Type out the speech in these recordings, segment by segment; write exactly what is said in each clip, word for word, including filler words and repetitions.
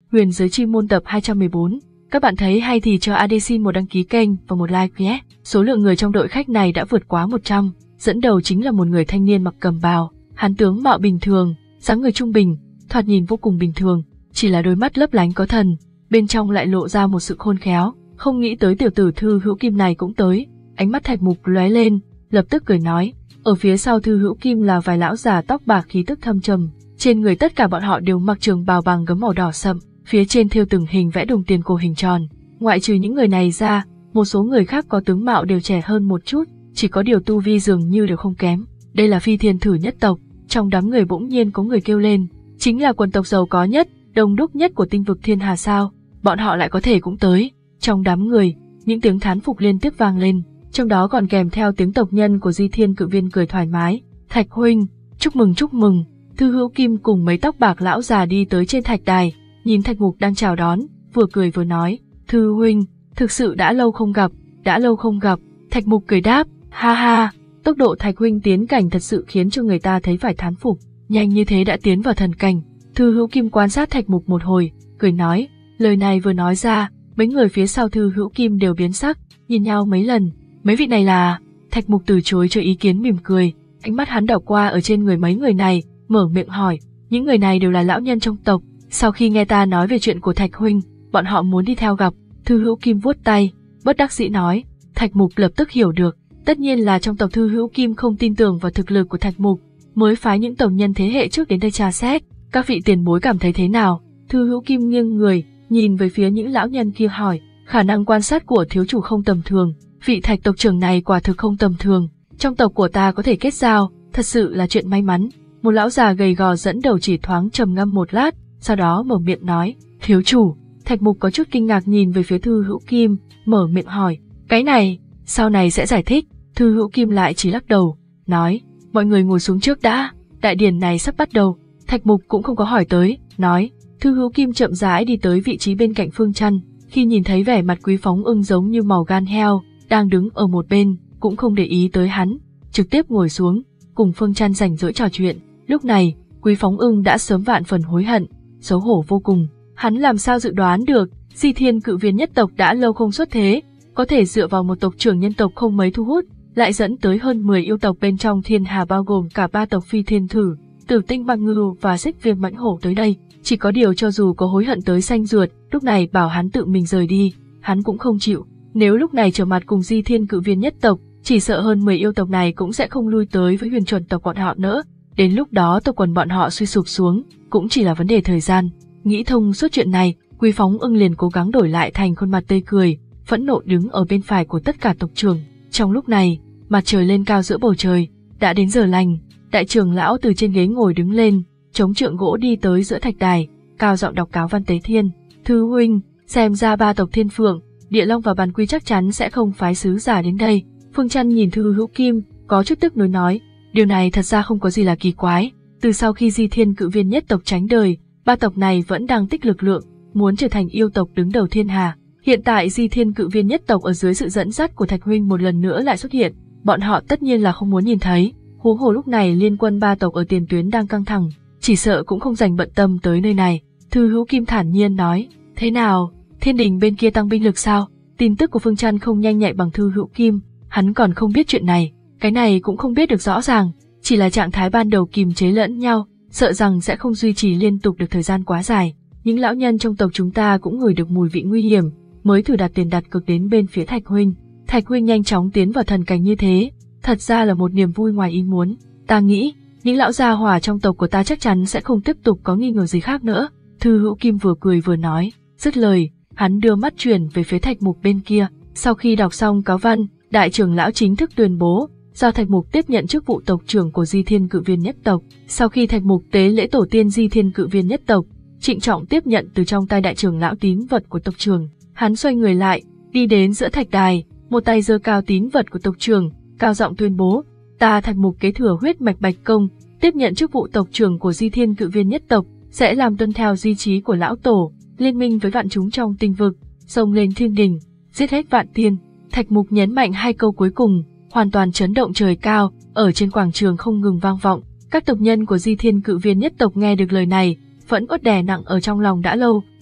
Huyền Giới Chi Môn tập hai trăm mười bốn. Các bạn thấy hay thì cho a đê xin một đăng ký kênh và một like nhé. Số lượng người trong đội khách này đã vượt quá một trăm, dẫn đầu chính là một người thanh niên mặc cẩm bào. Hắn tướng mạo bình thường, dáng người trung bình, thoạt nhìn vô cùng bình thường, chỉ là đôi mắt lấp lánh có thần, bên trong lại lộ ra một sự khôn khéo. Không nghĩ tới tiểu tử Thư Hữu Kim này cũng tới. Ánh mắt Thạch Mục lóe lên, lập tức cười nói. Ở phía sau Thư Hữu Kim là vài lão già tóc bạc khí tức thâm trầm, trên người tất cả bọn họ đều mặc trường bào bằng gấm màu đỏ sậm, phía trên thêu từng hình vẽ đồng tiền cổ hình tròn. Ngoại trừ những người này ra, một số người khác có tướng mạo đều trẻ hơn một chút, chỉ có điều tu vi dường như đều không kém. Đây là Phi Thiên Thử nhất tộc. Trong đám người bỗng nhiên có người kêu lên, chính là quần tộc giàu có nhất, đông đúc nhất của tinh vực Thiên Hà sao? Bọn họ lại có thể cũng tới. Trong đám người, những tiếng thán phục liên tiếp vang lên, trong đó còn kèm theo tiếng tộc nhân của Di Thiên Cự Viên cười thoải mái. Thạch huynh, chúc mừng chúc mừng. Thư Hữu Kim cùng mấy tóc bạc lão già đi tới trên thạch đài, nhìn Thạch Mục đang chào đón, vừa cười vừa nói, Thư huynh, thực sự đã lâu không gặp, đã lâu không gặp. Thạch Mục cười đáp, ha ha, tốc độ Thạch huynh tiến cảnh thật sự khiến cho người ta thấy phải thán phục, nhanh như thế đã tiến vào thần cảnh. Thư Hữu Kim quan sát Thạch Mục một hồi, cười nói, lời này vừa nói ra, mấy người phía sau Thư Hữu Kim đều biến sắc, nhìn nhau mấy lần, mấy vị này là... Thạch Mục từ chối cho ý kiến mỉm cười, ánh mắt hắn đảo qua ở trên người mấy người này, mở miệng hỏi, những người này đều là lão nhân trong tộc, sau khi nghe ta nói về chuyện của Thạch huynh, bọn họ muốn đi theo gặp. Thư Hữu Kim vuốt tay, bất đắc dĩ nói. Thạch Mục lập tức hiểu được, tất nhiên là trong tộc Thư Hữu Kim không tin tưởng vào thực lực của Thạch Mục, mới phái những tộc nhân thế hệ trước đến đây tra xét. Các vị tiền bối cảm thấy thế nào? Thư Hữu Kim nghiêng người, nhìn về phía những lão nhân kia hỏi, khả năng quan sát của thiếu chủ không tầm thường, vị Thạch tộc trưởng này quả thực không tầm thường, trong tộc của ta có thể kết giao, thật sự là chuyện may mắn. Một lão già gầy gò dẫn đầu chỉ thoáng trầm ngâm một lát, sau đó mở miệng nói, thiếu chủ. Thạch Mục có chút kinh ngạc nhìn về phía Thư Hữu Kim, mở miệng hỏi, cái này, sau này sẽ giải thích. Thư Hữu Kim lại chỉ lắc đầu, nói, mọi người ngồi xuống trước đã, đại điển này sắp bắt đầu. Thạch Mục cũng không có hỏi tới, nói. Thư Hữu Kim chậm rãi đi tới vị trí bên cạnh Phương Chân, khi nhìn thấy vẻ mặt Quý Phóng Ưng giống như màu gan heo, đang đứng ở một bên, cũng không để ý tới hắn, trực tiếp ngồi xuống, cùng Phương Chân rảnh rỗi trò chuyện. Lúc này, Quý Phóng Ưng đã sớm vạn phần hối hận, xấu hổ vô cùng. Hắn làm sao dự đoán được, Di Thiên Cự Viên nhất tộc đã lâu không xuất thế, có thể dựa vào một tộc trưởng nhân tộc không mấy thu hút, lại dẫn tới hơn mười yêu tộc bên trong Thiên Hà bao gồm cả ba tộc Phi Thiên Thử, Tử Tinh Băng Ngưu và Xích Viêm Mãnh Hổ tới đây. Chỉ có điều cho dù có hối hận tới xanh ruột, lúc này bảo hắn tự mình rời đi, hắn cũng không chịu. Nếu lúc này trở mặt cùng Di Thiên Cự Viên nhất tộc, chỉ sợ hơn mười yêu tộc này cũng sẽ không lui tới với Huyền Chuẩn tộc bọn họ nữa. Đến lúc đó tộc quần bọn họ suy sụp xuống, cũng chỉ là vấn đề thời gian. Nghĩ thông suốt chuyện này, Quý Phóng Ưng liền cố gắng đổi lại thành khuôn mặt tươi cười, phẫn nộ đứng ở bên phải của tất cả tộc trưởng. Trong lúc này, mặt trời lên cao giữa bầu trời, đã đến giờ lành, đại trưởng lão từ trên ghế ngồi đứng lên, chống trượng gỗ đi tới giữa thạch đài, cao giọng đọc cáo văn tế thiên. Thư huynh, xem ra ba tộc Thiên Phượng, Địa Long và Bàn Quy chắc chắn sẽ không phái sứ giả đến đây. Phương Chân nhìn Thư Hữu Kim, có chút tức nối nói, điều này thật ra không có gì là kỳ quái. Từ sau khi Di Thiên Cự Viên nhất tộc tránh đời, ba tộc này vẫn đang tích lực lượng, muốn trở thành yêu tộc đứng đầu thiên hà. Hiện tại Di Thiên Cự Viên nhất tộc ở dưới sự dẫn dắt của Thạch huynh một lần nữa lại xuất hiện, bọn họ tất nhiên là không muốn nhìn thấy. Huống hồ lúc này liên quân ba tộc ở tiền tuyến đang căng thẳng, chỉ sợ cũng không dành bận tâm tới nơi này. Thư Hữu Kim thản nhiên nói, thế nào, Thiên Đình bên kia tăng binh lực sao? Tin tức của Phương Chân không nhanh nhạy bằng Thư Hữu Kim, hắn còn không biết chuyện này, cái này cũng không biết được rõ ràng, chỉ là trạng thái ban đầu kìm chế lẫn nhau, sợ rằng sẽ không duy trì liên tục được thời gian quá dài. Những lão nhân trong tộc chúng ta cũng ngửi được mùi vị nguy hiểm, mới thử đặt tiền đặt cược đến bên phía Thạch huynh. Thạch huynh nhanh chóng tiến vào thần cảnh như thế, thật ra là một niềm vui ngoài ý muốn. Ta nghĩ, những lão gia hỏa trong tộc của ta chắc chắn sẽ không tiếp tục có nghi ngờ gì khác nữa. Thư Hữu Kim vừa cười vừa nói, dứt lời, hắn đưa mắt chuyển về phía Thạch Mục bên kia. Sau khi đọc xong cáo văn, đại trưởng lão chính thức tuyên bố, do Thạch Mục tiếp nhận chức vụ tộc trưởng của Di Thiên Cự Viên nhất tộc. Sau khi Thạch Mục tế lễ tổ tiên Di Thiên Cự Viên nhất tộc, trịnh trọng tiếp nhận từ trong tay đại trưởng lão tín vật của tộc trưởng, hắn xoay người lại, đi đến giữa thạch đài, một tay giơ cao tín vật của tộc trưởng, cao giọng tuyên bố, ta Thạch Mục kế thừa huyết mạch Bạch Công, tiếp nhận chức vụ tộc trưởng của Di Thiên Cự Viên nhất tộc, sẽ làm tuân theo di chí của lão tổ, liên minh với vạn chúng trong tinh vực, xông lên thiên đình, giết hết vạn tiên. Thạch Mục nhấn mạnh hai câu cuối cùng, hoàn toàn chấn động trời cao, ở trên quảng trường không ngừng vang vọng. Các tộc nhân của Di Thiên Cự Viên nhất tộc nghe được lời này, vẫn uất đè nặng ở trong lòng đã lâu,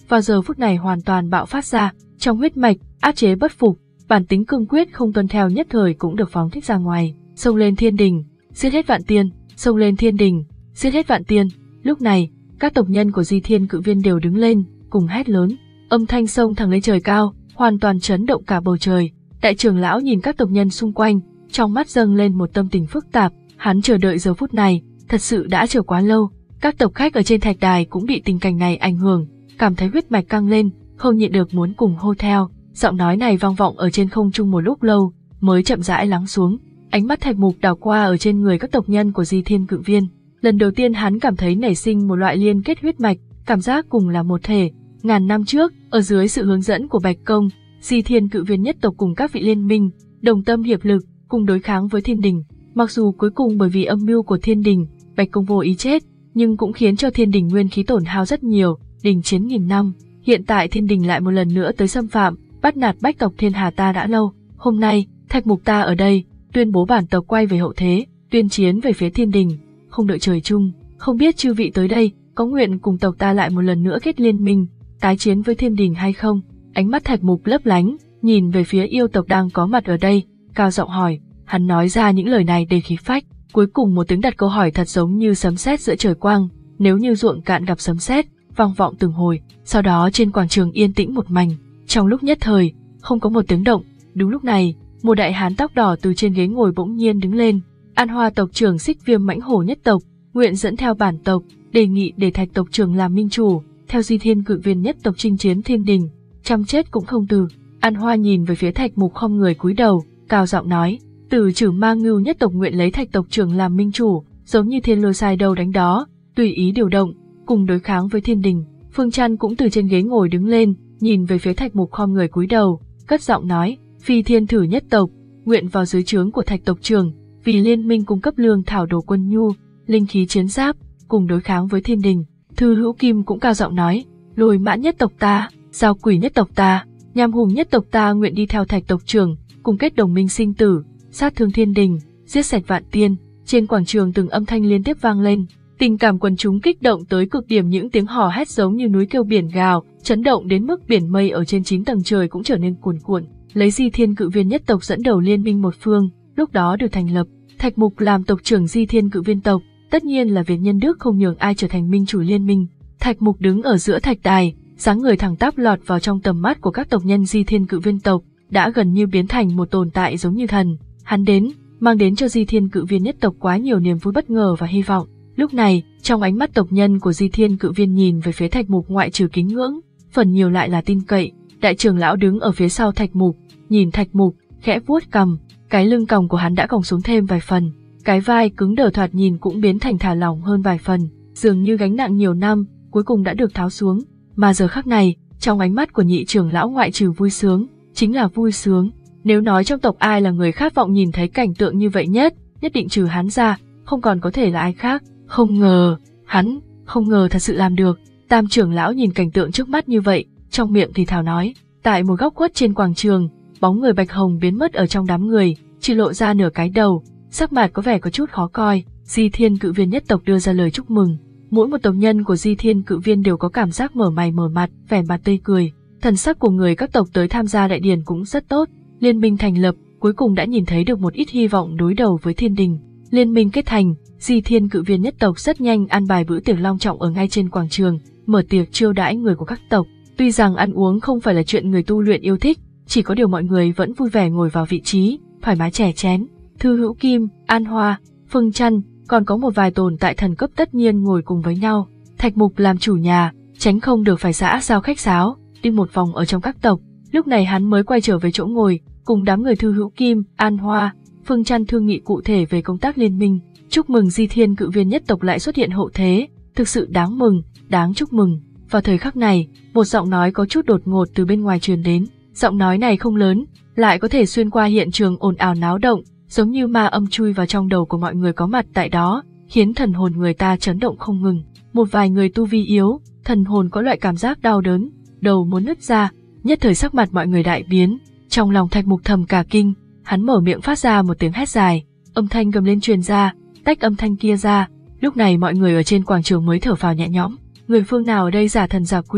vào giờ phút này hoàn toàn bạo phát ra, trong huyết mạch, áp chế bất phục, bản tính cương quyết không tuân theo nhất thời cũng được phóng thích ra ngoài, xông lên thiên đình, giết hết vạn tiên, xông lên thiên đình, giết hết vạn tiên. Lúc này, các tộc nhân của Di Thiên Cự Viên đều đứng lên, cùng hét lớn, âm thanh xông thẳng lên trời cao, hoàn toàn chấn động cả bầu trời. Đại trưởng lão nhìn các tộc nhân xung quanh, trong mắt dâng lên một tâm tình phức tạp, hắn chờ đợi giờ phút này, thật sự đã chờ quá lâu. Các tộc khách ở trên thạch đài cũng bị tình cảnh này ảnh hưởng, cảm thấy huyết mạch căng lên, không nhịn được muốn cùng hô theo. Giọng nói này vang vọng ở trên không trung một lúc lâu, mới chậm rãi lắng xuống. Ánh mắt Thạch Mục đảo qua ở trên người các tộc nhân của Di Thiên Cự Viên. Lần đầu tiên hắn cảm thấy nảy sinh một loại liên kết huyết mạch, cảm giác cùng là một thể. Ngàn năm trước, ở dưới sự hướng dẫn của Bạch Công, Di Thiên Cự Viên nhất tộc cùng các vị liên minh, đồng tâm hiệp lực, cùng đối kháng với Thiên Đình. Mặc dù cuối cùng bởi vì âm mưu của Thiên Đình, Bạch Công vô ý chết, nhưng cũng khiến cho Thiên Đình nguyên khí tổn hao rất nhiều, đình chiến nghìn năm. Hiện tại Thiên Đình lại một lần nữa tới xâm phạm, bắt nạt bách tộc Thiên Hà ta đã lâu. Hôm nay, Thạch Mục ta ở đây, tuyên bố bản tộc quay về hậu thế, tuyên chiến về phía Thiên Đình. Không đợi trời chung, không biết chư vị tới đây, có nguyện cùng tộc ta lại một lần nữa kết liên minh, tái chiến với Thiên Đình hay không? Ánh mắt Thạch Mục lấp lánh, nhìn về phía yêu tộc đang có mặt ở đây, cao giọng hỏi. Hắn nói ra những lời này đầy khí phách, cuối cùng một tiếng đặt câu hỏi thật giống như sấm sét giữa trời quang, nếu như ruộng cạn gặp sấm sét, vang vọng từng hồi. Sau đó trên quảng trường yên tĩnh một mảnh, trong lúc nhất thời, không có một tiếng động. Đúng lúc này, một đại hán tóc đỏ từ trên ghế ngồi bỗng nhiên đứng lên. An Hoa tộc trưởng Xích Viêm Mãnh Hổ nhất tộc, nguyện dẫn theo bản tộc, đề nghị để Thạch tộc trưởng làm minh chủ, theo Di Thiên Cự Viên nhất tộc chinh chiến Thiên Đình, chăm chết cũng không từ. An Hoa nhìn về phía Thạch Mục không người cúi đầu, cao giọng nói, Từ Trử Ma Ngưu nhất tộc nguyện lấy Thạch tộc trưởng làm minh chủ, giống như thiên lôi sai đâu đánh đó, tùy ý điều động, cùng đối kháng với Thiên Đình. Phương Trăn cũng từ trên ghế ngồi đứng lên, nhìn về phía Thạch Mục không người cúi đầu, cất giọng nói, Phi Thiên Thử nhất tộc, nguyện vào dưới trướng của Thạch tộc trưởng, vì liên minh cung cấp lương thảo đồ quân nhu, linh khí chiến giáp, cùng đối kháng với Thiên Đình. Thư Hữu Kim cũng cao giọng nói, Lôi Mãn nhất tộc ta, Giao Quỷ nhất tộc ta, Nham Hùng nhất tộc ta nguyện đi theo Thạch tộc trưởng, cùng kết đồng minh sinh tử, sát thương Thiên Đình, giết sạch vạn tiên. Trên quảng trường từng âm thanh liên tiếp vang lên, tình cảm quần chúng kích động tới cực điểm, những tiếng hò hét giống như núi kêu biển gào, chấn động đến mức biển mây ở trên chín tầng trời cũng trở nên cuồn cuộn. Lấy Di Thiên Cự Viên nhất tộc dẫn đầu liên minh một phương, lúc đó được thành lập. Thạch Mục làm tộc trưởng Di Thiên Cự Viên tộc, tất nhiên là việc nhân đức không nhường ai trở thành minh chủ liên minh. Thạch Mục đứng ở giữa thạch đài, dáng người thẳng tắp lọt vào trong tầm mắt của các tộc nhân Di Thiên Cự Viên tộc, đã gần như biến thành một tồn tại giống như thần. Hắn đến, mang đến cho Di Thiên Cự Viên nhất tộc quá nhiều niềm vui bất ngờ và hy vọng. Lúc này, trong ánh mắt tộc nhân của Di Thiên Cự Viên nhìn về phía Thạch Mục ngoại trừ kính ngưỡng, phần nhiều lại là tin cậy. Đại trưởng lão đứng ở phía sau Thạch Mục, nhìn Thạch Mục, khẽ vuốt cằm, cái lưng còng của hắn đã còng xuống thêm vài phần, cái vai cứng đờ thoạt nhìn cũng biến thành thả lỏng hơn vài phần, dường như gánh nặng nhiều năm, cuối cùng đã được tháo xuống. Mà giờ khắc này, trong ánh mắt của nhị trưởng lão ngoại trừ vui sướng, chính là vui sướng. Nếu nói trong tộc ai là người khát vọng nhìn thấy cảnh tượng như vậy nhất, nhất định trừ hắn ra, không còn có thể là ai khác. Không ngờ, hắn, không ngờ thật sự làm được. Tam trưởng lão nhìn cảnh tượng trước mắt như vậy, trong miệng thì thào nói. Tại một góc khuất trên quảng trường, bóng người Bạch Hồng biến mất ở trong đám người, chỉ lộ ra nửa cái đầu, sắc mặt có vẻ có chút khó coi. Di Thiên Cự Viên nhất tộc đưa ra lời chúc mừng. Mỗi một tộc nhân của Di Thiên Cự Viên đều có cảm giác mở mày mở mặt, vẻ mặt tươi cười. Thần sắc của người các tộc tới tham gia đại điển cũng rất tốt. Liên minh thành lập, cuối cùng đã nhìn thấy được một ít hy vọng đối đầu với Thiên Đình. Liên minh kết thành, Di Thiên Cự Viên nhất tộc rất nhanh ăn bài bữa tiệc long trọng ở ngay trên quảng trường, mở tiệc chiêu đãi người của các tộc. Tuy rằng ăn uống không phải là chuyện người tu luyện yêu thích, chỉ có điều mọi người vẫn vui vẻ ngồi vào vị trí, thoải mái chè chén. Thư Hữu Kim, An Hoa, Phương Trăn, còn có một vài tồn tại thần cấp tất nhiên ngồi cùng với nhau. Thạch Mục làm chủ nhà, tránh không được phải xã giao khách sáo, đi một vòng ở trong các tộc. Lúc này hắn mới quay trở về chỗ ngồi, cùng đám người Thư Hữu Kim, An Hoa, Phương Trăn thương nghị cụ thể về công tác liên minh. Chúc mừng Di Thiên Cự Viên nhất tộc lại xuất hiện hậu thế, thực sự đáng mừng, đáng chúc mừng. Vào thời khắc này, một giọng nói có chút đột ngột từ bên ngoài truyền đến. Giọng nói này không lớn, lại có thể xuyên qua hiện trường ồn ào náo động, giống như ma âm chui vào trong đầu của mọi người có mặt tại đó, khiến thần hồn người ta chấn động không ngừng. Một vài người tu vi yếu, thần hồn có loại cảm giác đau đớn, đầu muốn nứt ra, nhất thời sắc mặt mọi người đại biến. Trong lòng Thạch Mục thầm cả kinh, hắn mở miệng phát ra một tiếng hét dài, âm thanh gầm lên truyền ra, tách âm thanh kia ra. Lúc này mọi người ở trên quảng trường mới thở phào nhẹ nhõm. Người phương nào ở đây giả thần giả quỷ,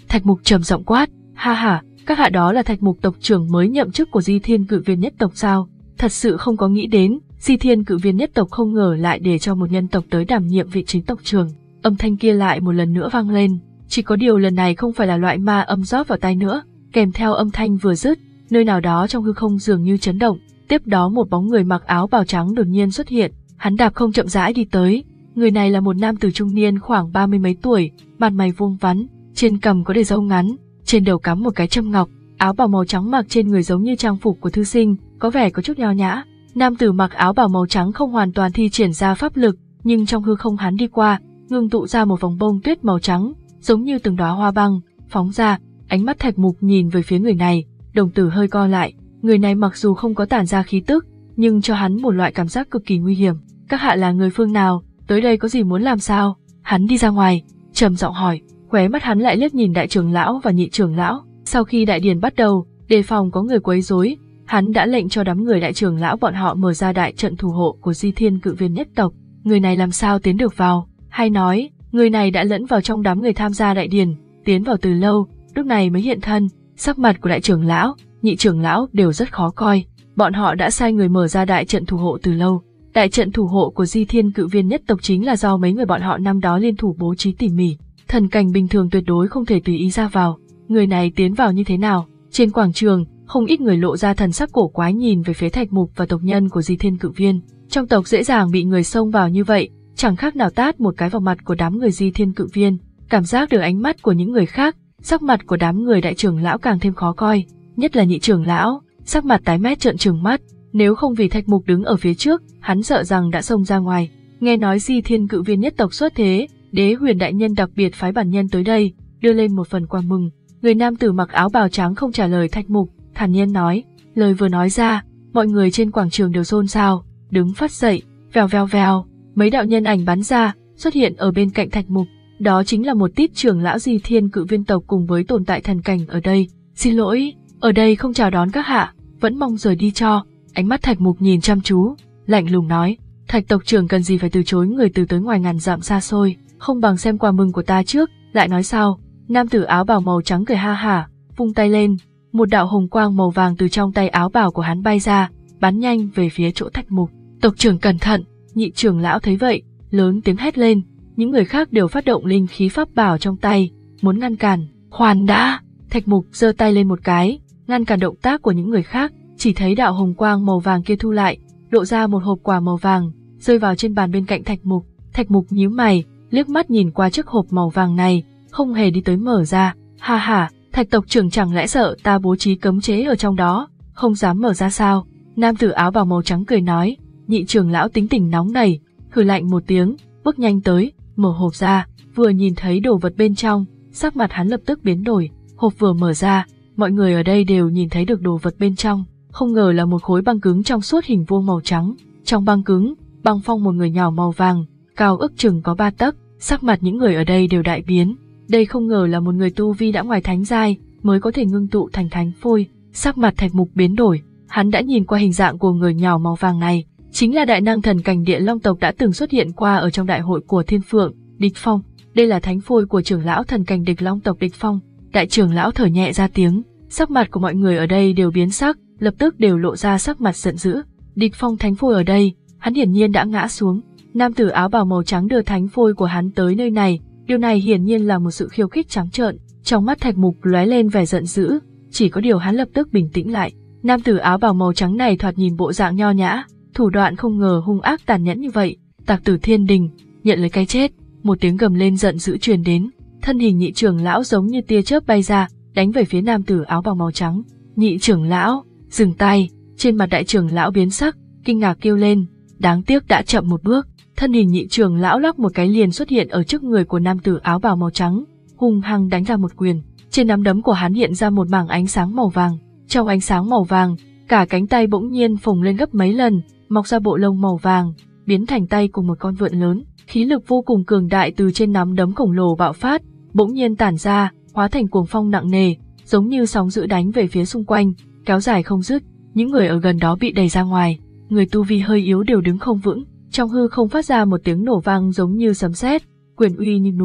Thạch Mục trầm giọng quát, ha ha, các hạ đó là Thạch Mục tộc trưởng mới nhậm chức của Di Thiên Cự Viên nhất tộc sao? Thật sự không có nghĩ đến, Di Thiên Cự Viên nhất tộc không ngờ lại để cho một nhân tộc tới đảm nhiệm vị trí tộc trưởng. Âm thanh kia lại một lần nữa vang lên, chỉ có điều lần này không phải là loại ma âm rót vào tai nữa, kèm theo âm thanh vừa dứt, nơi nào đó trong hư không dường như chấn động, tiếp đó một bóng người mặc áo bào trắng đột nhiên xuất hiện, hắn đạp không chậm rãi đi tới. Người này là một nam tử trung niên khoảng ba mươi mấy tuổi, mặt mày vuông vắn, trên cằm có để râu ngắn, trên đầu cắm một cái châm ngọc, áo bào màu trắng mặc trên người giống như trang phục của thư sinh, có vẻ có chút nho nhã. Nam tử mặc áo bào màu trắng không hoàn toàn thi triển ra pháp lực, nhưng trong hư không hắn đi qua, ngưng tụ ra một vòng bông tuyết màu trắng, giống như từng đóa hoa băng, phóng ra. Ánh mắt Thạch Mục nhìn về phía người này, đồng tử hơi co lại. Người này mặc dù không có tản ra khí tức, nhưng cho hắn một loại cảm giác cực kỳ nguy hiểm. Các hạ là người phương nào, tới đây có gì muốn làm sao? Hắn đi ra ngoài, trầm giọng hỏi, khóe mắt hắn lại liếc nhìn đại trưởng lão và nhị trưởng lão. Sau khi đại điển bắt đầu, đề phòng có người quấy rối, hắn đã lệnh cho đám người đại trưởng lão bọn họ mở ra đại trận thủ hộ của Di Thiên Cự Viên nhất tộc. Người này làm sao tiến được vào? Hay nói, người này đã lẫn vào trong đám người tham gia đại điển, tiến vào từ lâu, lúc này mới hiện thân. Sắc mặt của đại trưởng lão, nhị trưởng lão đều rất khó coi. Bọn họ đã sai người mở ra đại trận thủ hộ từ lâu. Đại trận thủ hộ của Di Thiên Cự Viên nhất tộc chính là do mấy người bọn họ năm đó liên thủ bố trí tỉ mỉ. Thần cảnh bình thường tuyệt đối không thể tùy ý ra vào. Người này tiến vào như thế nào? Trên quảng trường, không ít người lộ ra thần sắc cổ quái nhìn về phía Thạch Mục và tộc nhân của Di Thiên Cự Viên. Trong tộc dễ dàng bị người xông vào như vậy, chẳng khác nào tát một cái vào mặt của đám người Di Thiên Cự Viên. Cảm giác được ánh mắt của những người khác, sắc mặt của đám người đại trưởng lão càng thêm khó coi, nhất là nhị trưởng lão, sắc mặt tái mét trợn trừng mắt. Nếu không vì Thạch Mục đứng ở phía trước, hắn sợ rằng đã xông ra ngoài. Nghe nói Di Thiên Cự Viên nhất tộc xuất thế, Đế Huyền đại nhân đặc biệt phái bản nhân tới đây, đưa lên một phần quà mừng. Người nam tử mặc áo bào trắng không trả lời Thạch Mục, thản nhiên nói, lời vừa nói ra, mọi người trên quảng trường đều xôn xao, đứng phát dậy, vèo vèo vèo, mấy đạo nhân ảnh bắn ra, xuất hiện ở bên cạnh Thạch Mục. Đó chính là một tít trưởng lão Di Thiên Cự Viên tộc cùng với tồn tại thần cảnh ở đây. Xin lỗi, ở đây không chào đón các hạ, vẫn mong rời đi cho. Ánh mắt Thạch Mục nhìn chăm chú, lạnh lùng nói, Thạch tộc trưởng cần gì phải từ chối người từ tới ngoài ngàn dặm xa xôi, không bằng xem quà mừng của ta trước, lại nói sao? Nam tử áo bào màu trắng cười ha hả, vung tay lên, một đạo hồng quang màu vàng từ trong tay áo bào của hắn bay ra, bắn nhanh về phía chỗ Thạch Mục. Tộc trưởng cẩn thận! Nhị trưởng lão thấy vậy, lớn tiếng hét lên. Những người khác đều phát động linh khí pháp bảo trong tay, muốn ngăn cản. Khoan đã! Thạch Mục giơ tay lên một cái, ngăn cản động tác của những người khác. Chỉ thấy đạo hồng quang màu vàng kia thu lại, lộ ra một hộp quà màu vàng, rơi vào trên bàn bên cạnh Thạch Mục. Thạch Mục nhíu mày, liếc mắt nhìn qua chiếc hộp màu vàng này, không hề đi tới mở ra. Ha ha, Thạch tộc trưởng chẳng lẽ sợ ta bố trí cấm chế ở trong đó, không dám mở ra sao? Nam tử áo bào màu trắng cười nói. Nhị trưởng lão tính tình nóng nảy, hừ lạnh một tiếng, bước nhanh tới, mở hộp ra, vừa nhìn thấy đồ vật bên trong, sắc mặt hắn lập tức biến đổi. Hộp vừa mở ra, mọi người ở đây đều nhìn thấy được đồ vật bên trong, không ngờ là một khối băng cứng trong suốt hình vuông màu trắng. Trong băng cứng, băng phong một người nhỏ màu vàng, cao ước chừng có ba tấc. Sắc mặt những người ở đây đều đại biến. Đây không ngờ là một người tu vi đã ngoài thánh giai mới có thể ngưng tụ thành thánh phôi. Sắc mặt Thạch Mục biến đổi, hắn đã nhìn qua hình dạng của người nhỏ màu vàng này, chính là đại năng thần cảnh Địa Long tộc đã từng xuất hiện qua ở trong đại hội của Thiên Phượng, Địch Phong. Đây là thánh phôi của trưởng lão thần cảnh Địch Long tộc Địch Phong. Đại trưởng lão thở nhẹ ra tiếng, sắc mặt của mọi người ở đây đều biến sắc, lập tức đều lộ ra sắc mặt giận dữ. Địch Phong thánh phôi ở đây, hắn hiển nhiên đã ngã xuống. Nam tử áo bào màu trắng đưa thánh phôi của hắn tới nơi này, điều này hiển nhiên là một sự khiêu khích trắng trợn. Trong mắt Thạch Mục lóe lên vẻ giận dữ, chỉ có điều hắn lập tức bình tĩnh lại. Nam tử áo bào màu trắng này thoạt nhìn bộ dạng nho nhã, thủ đoạn không ngờ hung ác tàn nhẫn như vậy. Tặc tử thiên đình, nhận lấy cái chết! Một tiếng gầm lên giận dữ truyền đến, thân hình nhị trưởng lão giống như tia chớp bay ra, đánh về phía nam tử áo bào màu trắng. Nhị trưởng lão, dừng tay! Trên mặt đại trưởng lão biến sắc, kinh ngạc kêu lên, đáng tiếc đã chậm một bước. Thân hình nhị trưởng lão lắc một cái liền xuất hiện ở trước người của nam tử áo bào màu trắng, hung hăng đánh ra một quyền. Trên nắm đấm của hắn hiện ra một mảng ánh sáng màu vàng. Trong ánh sáng màu vàng, cả cánh tay bỗng nhiên phồng lên gấp mấy lần, mọc ra bộ lông màu vàng, biến thành tay cùng một con vượn lớn. Khí lực vô cùng cường đại từ trên nắm đấm khổng lồ bạo phát, bỗng nhiên tản ra, hóa thành cuồng phong nặng nề, giống như sóng dữ đánh về phía xung quanh, kéo dài không dứt. Những người ở gần đó bị đẩy ra ngoài, người tu vi hơi yếu đều đứng không vững. Trong hư không phát ra một tiếng nổ vang giống như sấm sét, quyền uy như núi.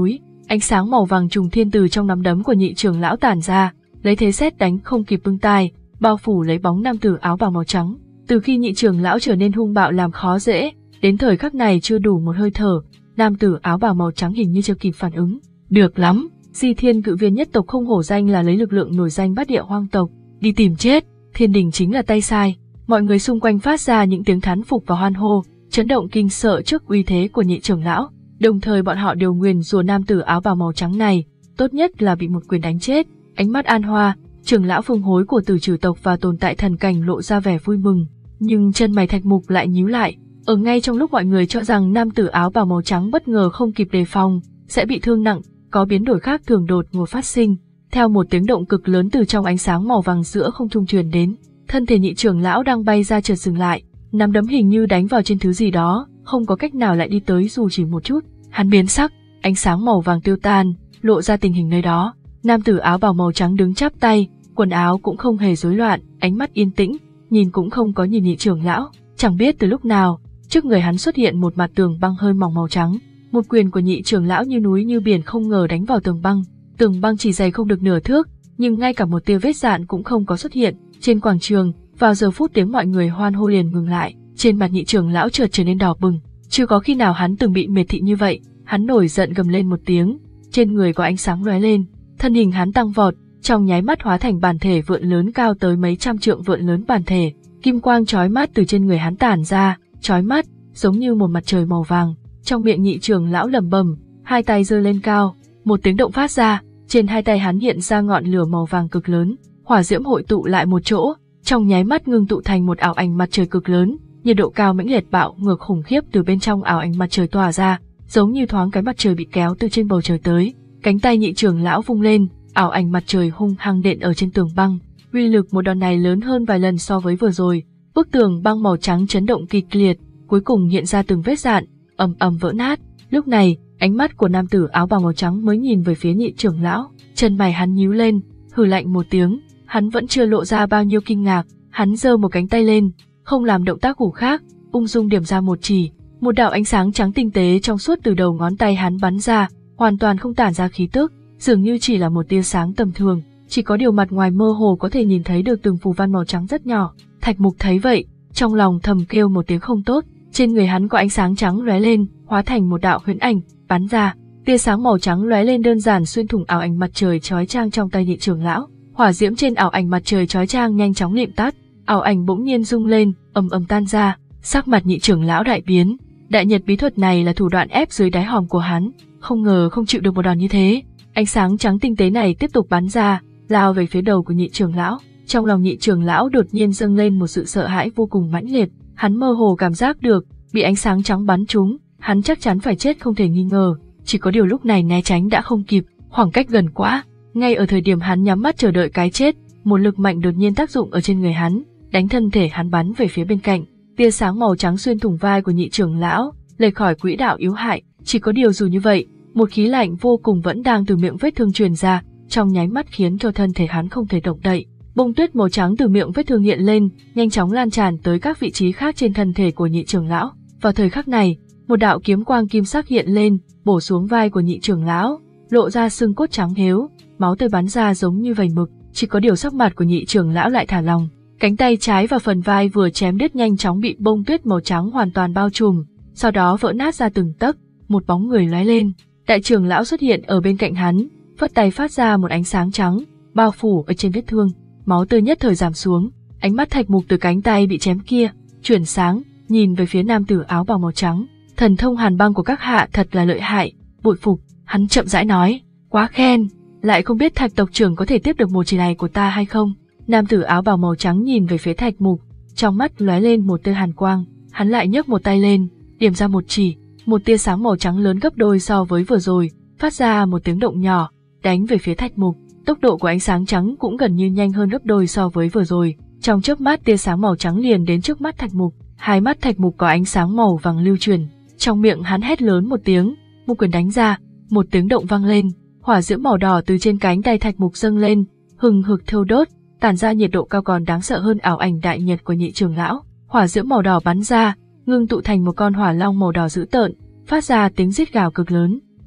ánh sáng màu vàng trùng thiên từ trong nắm đấm của nhị trưởng lão tản ra, lấy thế sét đánh không kịp bưng tai, bao phủ lấy bóng nam tử áo bào màu trắng. Từ khi nhị trưởng lão trở nên hung bạo làm khó dễ, đến thời khắc này chưa đủ một hơi thở, nam tử áo bào màu trắng hình như chưa kịp phản ứng. Được lắm, Di Thiên Cự Viên nhất tộc không hổ danh là lấy lực lượng nổi danh bát địa hoang tộc, đi tìm chết, thiên đình chính là tay sai. Mọi người xung quanh phát ra những tiếng thán phục và hoan hô, chấn động kinh sợ trước uy thế của nhị trưởng lão. Đồng thời bọn họ đều nguyền rủa nam tử áo bào màu trắng này, tốt nhất là bị một quyền đánh chết. Ánh mắt An Hoa, trưởng lão phương hối của Tử Trừ tộc và tồn tại thần cảnh lộ ra vẻ vui mừng, nhưng chân mày Thạch Mục lại nhíu lại. Ở ngay trong lúc mọi người cho rằng nam tử áo bào màu trắng bất ngờ không kịp đề phòng, sẽ bị thương nặng, có biến đổi khác thường đột ngột phát sinh. Theo một tiếng động cực lớn từ trong ánh sáng màu vàng giữa không trung truyền đến, thân thể nhị trưởng lão đang bay ra chợt dừng lại, nắm đấm hình như đánh vào trên thứ gì đó, không có cách nào lại đi tới dù chỉ một chút. Hắn biến sắc, ánh sáng màu vàng tiêu tan, lộ ra tình hình nơi đó. Nam tử áo bào màu trắng đứng chắp tay, quần áo cũng không hề rối loạn, ánh mắt yên tĩnh, nhìn cũng không có nhìn nhị trưởng lão. Chẳng biết từ lúc nào, trước người hắn xuất hiện một mặt tường băng hơi mỏng màu trắng. Một quyền của nhị trưởng lão như núi như biển không ngờ đánh vào tường băng. Tường băng chỉ dày không được nửa thước, nhưng ngay cả một tia vết dạn cũng không có xuất hiện. Trên quảng trường, vào giờ phút tiếng mọi người hoan hô liền ngừng lại, trên mặt nhị trưởng lão chợt trở nên đỏ bừng. Chưa có khi nào hắn từng bị miệt thị như vậy, hắn nổi giận gầm lên một tiếng, trên người có ánh sáng lóe lên, thân hình hắn tăng vọt, trong nháy mắt hóa thành bản thể vượn lớn cao tới mấy trăm trượng vượn lớn bản thể, kim quang chói mắt từ trên người hắn tản ra, chói mắt, giống như một mặt trời màu vàng. Trong miệng nhị trưởng lão lẩm bẩm, hai tay giơ lên cao, một tiếng động phát ra, trên hai tay hắn hiện ra ngọn lửa màu vàng cực lớn, hỏa diễm hội tụ lại một chỗ, trong nháy mắt ngưng tụ thành một ảo ảnh mặt trời cực lớn, nhiệt độ cao mãnh liệt bạo ngược khủng khiếp từ bên trong ảo ảnh mặt trời tỏa ra, giống như thoáng cái mặt trời bị kéo từ trên bầu trời tới. Cánh tay nhị trưởng lão vung lên, ảo ảnh mặt trời hung hăng đện ở trên tường băng, uy lực một đòn này lớn hơn vài lần so với vừa rồi. Bức tường băng màu trắng chấn động kịch liệt, cuối cùng hiện ra từng vết dạn, ầm ầm vỡ nát. Lúc này, ánh mắt của nam tử áo bào màu trắng mới nhìn về phía nhị trưởng lão, chân mày hắn nhíu lên, hừ lạnh một tiếng, hắn vẫn chưa lộ ra bao nhiêu kinh ngạc, hắn giơ một cánh tay lên, không làm động tác củ khác, ung dung điểm ra một chỉ, một đạo ánh sáng trắng tinh tế trong suốt từ đầu ngón tay hắn bắn ra, hoàn toàn không tản ra khí tức, dường như chỉ là một tia sáng tầm thường, chỉ có điều mặt ngoài mơ hồ có thể nhìn thấy được từng phù văn màu trắng rất nhỏ. Thạch Mục thấy vậy, trong lòng thầm kêu một tiếng không tốt, trên người hắn có ánh sáng trắng lóe lên, hóa thành một đạo huyễn ảnh, bắn ra, tia sáng màu trắng lóe lên đơn giản xuyên thủng ảo ảnh mặt trời chói chang trong tay nhị trưởng lão. Hỏa diễm trên ảo ảnh mặt trời chói chang nhanh chóng liệm tắt, ảo ảnh bỗng nhiên rung lên, ầm ầm tan ra, sắc mặt nhị trưởng lão đại biến. Đại nhật bí thuật này là thủ đoạn ép dưới đáy hòm của hắn, không ngờ không chịu được một đòn như thế. Ánh sáng trắng tinh tế này tiếp tục bắn ra, lao về phía đầu của nhị trưởng lão. Trong lòng nhị trưởng lão đột nhiên dâng lên một sự sợ hãi vô cùng mãnh liệt, hắn mơ hồ cảm giác được, bị ánh sáng trắng bắn trúng, hắn chắc chắn phải chết không thể nghi ngờ, chỉ có điều lúc này né tránh đã không kịp, khoảng cách gần quá. Ngay ở thời điểm hắn nhắm mắt chờ đợi cái chết, một lực mạnh đột nhiên tác dụng ở trên người hắn, đánh thân thể hắn bắn về phía bên cạnh, tia sáng màu trắng xuyên thủng vai của nhị trưởng lão, lệch khỏi quỹ đạo yếu hại, chỉ có điều dù như vậy, một khí lạnh vô cùng vẫn đang từ miệng vết thương truyền ra, trong nháy mắt khiến cho thân thể hắn không thể động đậy. Bông tuyết màu trắng từ miệng vết thương hiện lên, nhanh chóng lan tràn tới các vị trí khác trên thân thể của nhị trưởng lão. Vào thời khắc này, một đạo kiếm quang kim sắc hiện lên, bổ xuống vai của nhị trưởng lão, lộ ra xương cốt trắng héo, máu tươi bắn ra giống như vẩy mực, chỉ có điều sắc mặt của nhị trưởng lão lại thả lỏng. Cánh tay trái và phần vai vừa chém đứt nhanh chóng bị bông tuyết màu trắng hoàn toàn bao trùm, sau đó vỡ nát ra từng tấc, một bóng người lóe lên. Đại trưởng lão xuất hiện ở bên cạnh hắn, phất tay phát ra một ánh sáng trắng, bao phủ ở trên vết thương, máu tươi nhất thời giảm xuống. Ánh mắt Thạch Mục từ cánh tay bị chém kia chuyển sáng, nhìn về phía nam tử áo bào màu trắng. Thần thông hàn băng của các hạ thật là lợi hại, bội phục. Hắn chậm rãi nói, quá khen, lại không biết Thạch tộc trưởng có thể tiếp được một chỉ này của ta hay không. Nam tử áo bào màu trắng nhìn về phía Thạch Mục, trong mắt lóe lên một tia hàn quang, hắn lại nhấc một tay lên, điểm ra một chỉ, một tia sáng màu trắng lớn gấp đôi so với vừa rồi, phát ra một tiếng động nhỏ, đánh về phía Thạch Mục. Tốc độ của ánh sáng trắng cũng gần như nhanh hơn gấp đôi so với vừa rồi, trong chớp mắt tia sáng màu trắng liền đến trước mắt Thạch Mục, hai mắt Thạch Mục có ánh sáng màu vàng lưu chuyển, trong miệng hắn hét lớn một tiếng, một quyền đánh ra, một tiếng động vang lên, hỏa diễm màu đỏ từ trên cánh tay Thạch Mục dâng lên, hừng hực thiêu đốt, tản ra nhiệt độ cao còn đáng sợ hơn ảo ảnh đại nhật của nhị trưởng lão. Hỏa diễm màu đỏ bắn ra, ngưng tụ thành một con hỏa long màu đỏ dữ tợn, phát ra tiếng rít gào cực lớn.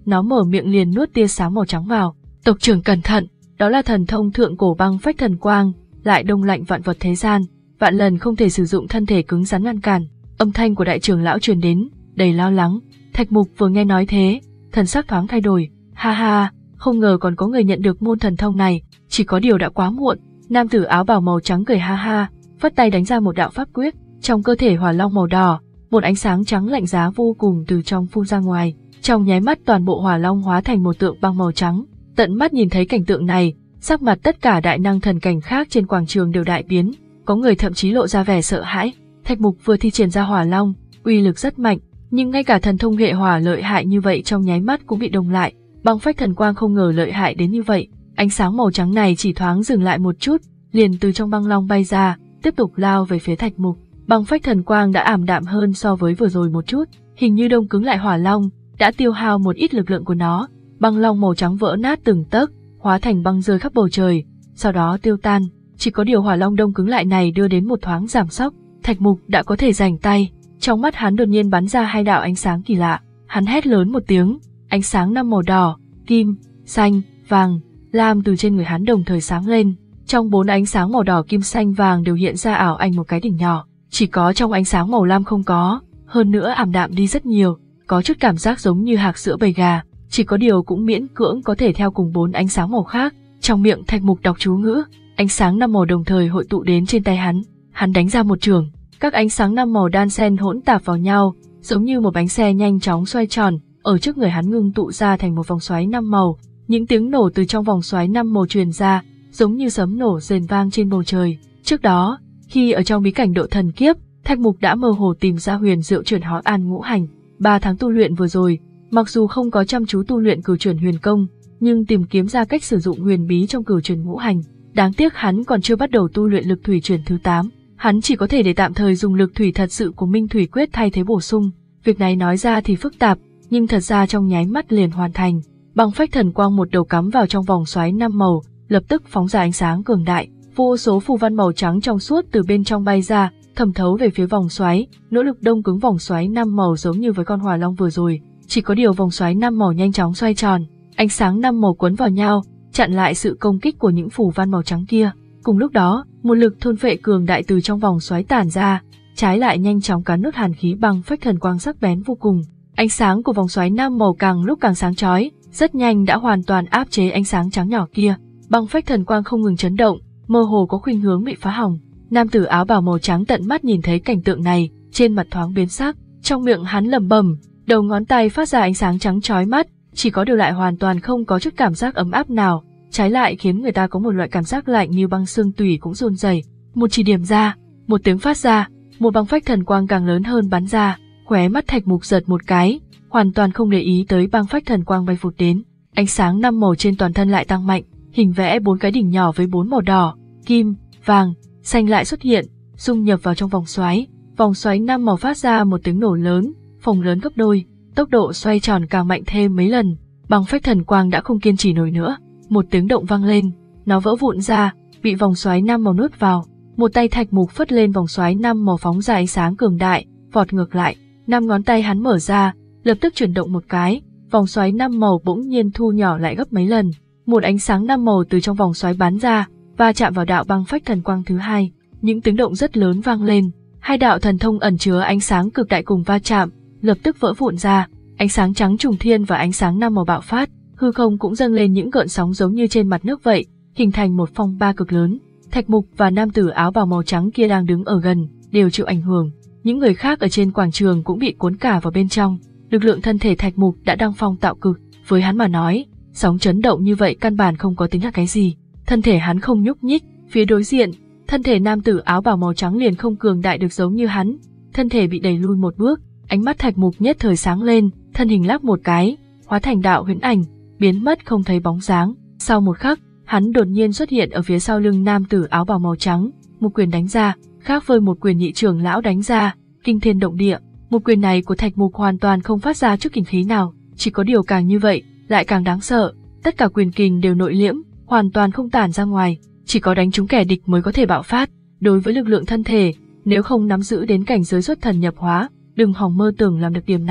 nó mở miệng liền nuốt tia sáng màu trắng vào. Tộc trưởng cẩn thận, đó là thần thông thượng cổ băng phách thần quang, lại đông lạnh vạn vật thế gian, vạn lần không thể sử dụng thân thể cứng rắn ngăn cản. Âm thanh của đại trưởng lão truyền đến, đầy lo lắng. Thạch Mục vừa nghe nói thế, thần sắc thoáng thay đổi. Ha ha, không ngờ còn có người nhận được môn thần thông này, chỉ có điều đã quá muộn. Nam tử áo bào màu trắng cười ha ha, phất tay đánh ra một đạo pháp quyết, trong cơ thể hỏa long màu đỏ, một ánh sáng trắng lạnh giá vô cùng từ trong phun ra ngoài. Trong nháy mắt toàn bộ hỏa long hóa thành một tượng băng màu trắng. Tận mắt nhìn thấy cảnh tượng này, sắc mặt tất cả đại năng thần cảnh khác trên quảng trường đều đại biến, có người thậm chí lộ ra vẻ sợ hãi. Thạch Mục vừa thi triển ra hỏa long, uy lực rất mạnh, nhưng ngay cả thần thông hệ hỏa lợi hại như vậy trong nháy mắt cũng bị đông lại. Băng phách thần quang không ngờ lợi hại đến như vậy, ánh sáng màu trắng này chỉ thoáng dừng lại một chút, liền từ trong băng long bay ra, tiếp tục lao về phía Thạch Mục. Băng phách thần quang đã ảm đạm hơn so với vừa rồi một chút, hình như đông cứng lại hỏa long, đã tiêu hao một ít lực lượng của nó. Băng long màu trắng vỡ nát từng tấc, hóa thành băng rơi khắp bầu trời, sau đó tiêu tan. Chỉ có điều hỏa long đông cứng lại này đưa đến một thoáng giảm sóc, Thạch Mục đã có thể giành tay. Trong mắt hắn đột nhiên bắn ra hai đạo ánh sáng kỳ lạ, hắn hét lớn một tiếng, ánh sáng năm màu đỏ, kim, xanh, vàng, lam từ trên người hắn đồng thời sáng lên. Trong bốn ánh sáng màu đỏ, kim, xanh, vàng đều hiện ra ảo ảnh một cái đỉnh nhỏ, chỉ có trong ánh sáng màu lam không có, hơn nữa ảm đạm đi rất nhiều, có chút cảm giác giống như hạc sữa bầy gà, chỉ có điều cũng miễn cưỡng có thể theo cùng bốn ánh sáng màu khác. Trong miệng Thạch Mục đọc chú ngữ, ánh sáng năm màu đồng thời hội tụ đến trên tay hắn, hắn đánh ra một chưởng, các ánh sáng năm màu đan xen hỗn tạp vào nhau, giống như một bánh xe nhanh chóng xoay tròn, ở trước người hắn ngưng tụ ra thành một vòng xoáy năm màu. Những tiếng nổ từ trong vòng xoáy năm màu truyền ra, giống như sấm nổ rền vang trên bầu trời. Trước đó, khi ở trong bí cảnh độ thần kiếp, Thạch Mục đã mơ hồ tìm ra huyền diệu chuyển hóa an ngũ hành. Ba tháng tu luyện vừa rồi, mặc dù không có chăm chú tu luyện cửu chuyển huyền công, nhưng tìm kiếm ra cách sử dụng huyền bí trong cửu chuyển ngũ hành. Đáng tiếc hắn còn chưa bắt đầu tu luyện lực thủy chuyển thứ tám, hắn chỉ có thể để tạm thời dùng lực thủy thật sự của Minh Thủy Quyết thay thế bổ sung. Việc này nói ra thì phức tạp, nhưng thật ra trong nháy mắt liền hoàn thành. Băng phách thần quang một đầu cắm vào trong vòng xoáy năm màu, lập tức phóng ra ánh sáng cường đại, vô số phù văn màu trắng trong suốt từ bên trong bay ra, thẩm thấu về phía vòng xoáy, nỗ lực đông cứng vòng xoáy năm màu giống như với con hỏa long vừa rồi. Chỉ có điều vòng xoáy năm màu nhanh chóng xoay tròn, ánh sáng năm màu quấn vào nhau, chặn lại sự công kích của những phù văn màu trắng kia. Cùng lúc đó, một lực thôn phệ cường đại từ trong vòng xoáy tản ra, trái lại nhanh chóng cắn nuốt hàn khí băng phách thần quang sắc bén vô cùng. Ánh sáng của vòng xoáy năm màu càng lúc càng sáng chói, rất nhanh đã hoàn toàn áp chế ánh sáng trắng nhỏ kia. Băng phách thần quang không ngừng chấn động, mơ hồ có khuynh hướng bị phá hỏng. Nam tử áo bào màu trắng tận mắt nhìn thấy cảnh tượng này, trên mặt thoáng biến sắc, trong miệng hắn lẩm bẩm, đầu ngón tay phát ra ánh sáng trắng chói mắt, chỉ có điều lại hoàn toàn không có chút cảm giác ấm áp nào, trái lại khiến người ta có một loại cảm giác lạnh như băng xương tủy cũng run rẩy. Một chỉ điểm ra, một tiếng phát ra, một băng phách thần quang càng lớn hơn bắn ra, khóe mắt Thạch Mục giật một cái, hoàn toàn không để ý tới băng phách thần quang bay vụt đến. Ánh sáng năm màu trên toàn thân lại tăng mạnh, hình vẽ bốn cái đỉnh nhỏ với bốn màu đỏ, kim, vàng, xanh lại xuất hiện, dung nhập vào trong vòng xoáy. Vòng xoáy năm màu phát ra một tiếng nổ lớn, phồng lớn gấp đôi, tốc độ xoay tròn càng mạnh thêm mấy lần. Băng phách thần quang đã không kiên trì nổi nữa, một tiếng động vang lên, nó vỡ vụn ra, bị vòng xoáy năm màu nuốt vào. Một tay Thạch Mục phất lên vòng xoáy năm màu phóng ra ánh sáng cường đại, vọt ngược lại, năm ngón tay hắn mở ra, lập tức chuyển động một cái, vòng xoáy năm màu bỗng nhiên thu nhỏ lại gấp mấy lần. Một ánh sáng năm màu từ trong vòng xoáy bắn ra, và chạm vào đạo băng phách thần quang thứ hai. Những tiếng động rất lớn vang lên, hai đạo thần thông ẩn chứa ánh sáng cực đại cùng va chạm, lập tức vỡ vụn ra. Ánh sáng trắng trùng thiên và ánh sáng năm màu bạo phát, hư không cũng dâng lên những gợn sóng giống như trên mặt nước vậy, hình thành một phong ba cực lớn. Thạch Mục và nam tử áo bào màu trắng kia đang đứng ở gần, đều chịu ảnh hưởng. Những người khác ở trên quảng trường cũng bị cuốn cả vào bên trong. Lực lượng thân thể Thạch Mục đã đăng phong tạo cực, với hắn mà nói, sóng chấn động như vậy căn bản không có tính là cái gì. Thân thể hắn không nhúc nhích, phía đối diện, thân thể nam tử áo bào màu trắng liền không cường đại được giống như hắn, thân thể bị đẩy lui một bước. Ánh mắt Thạch Mục nhất thời sáng lên, thân hình lắc một cái, hóa thành đạo huyễn ảnh, biến mất không thấy bóng dáng. Sau một khắc, hắn đột nhiên xuất hiện ở phía sau lưng nam tử áo bào màu trắng, một quyền đánh ra, khác với một quyền nhị trưởng lão đánh ra, kinh thiên động địa. Một quyền này của Thạch Mục hoàn toàn không phát ra chút kình khí nào, chỉ có điều càng như vậy, lại càng đáng sợ. Tất cả quyền kình đều nội liễm, hoàn toàn không tản ra ngoài, chỉ có đánh trúng kẻ địch mới có thể bạo phát. Đối với lực lượng thân thể, nếu không nắm giữ đến cảnh giới xuất thần nhập hóa, đừng hòng mơ tưởng làm được điểm này.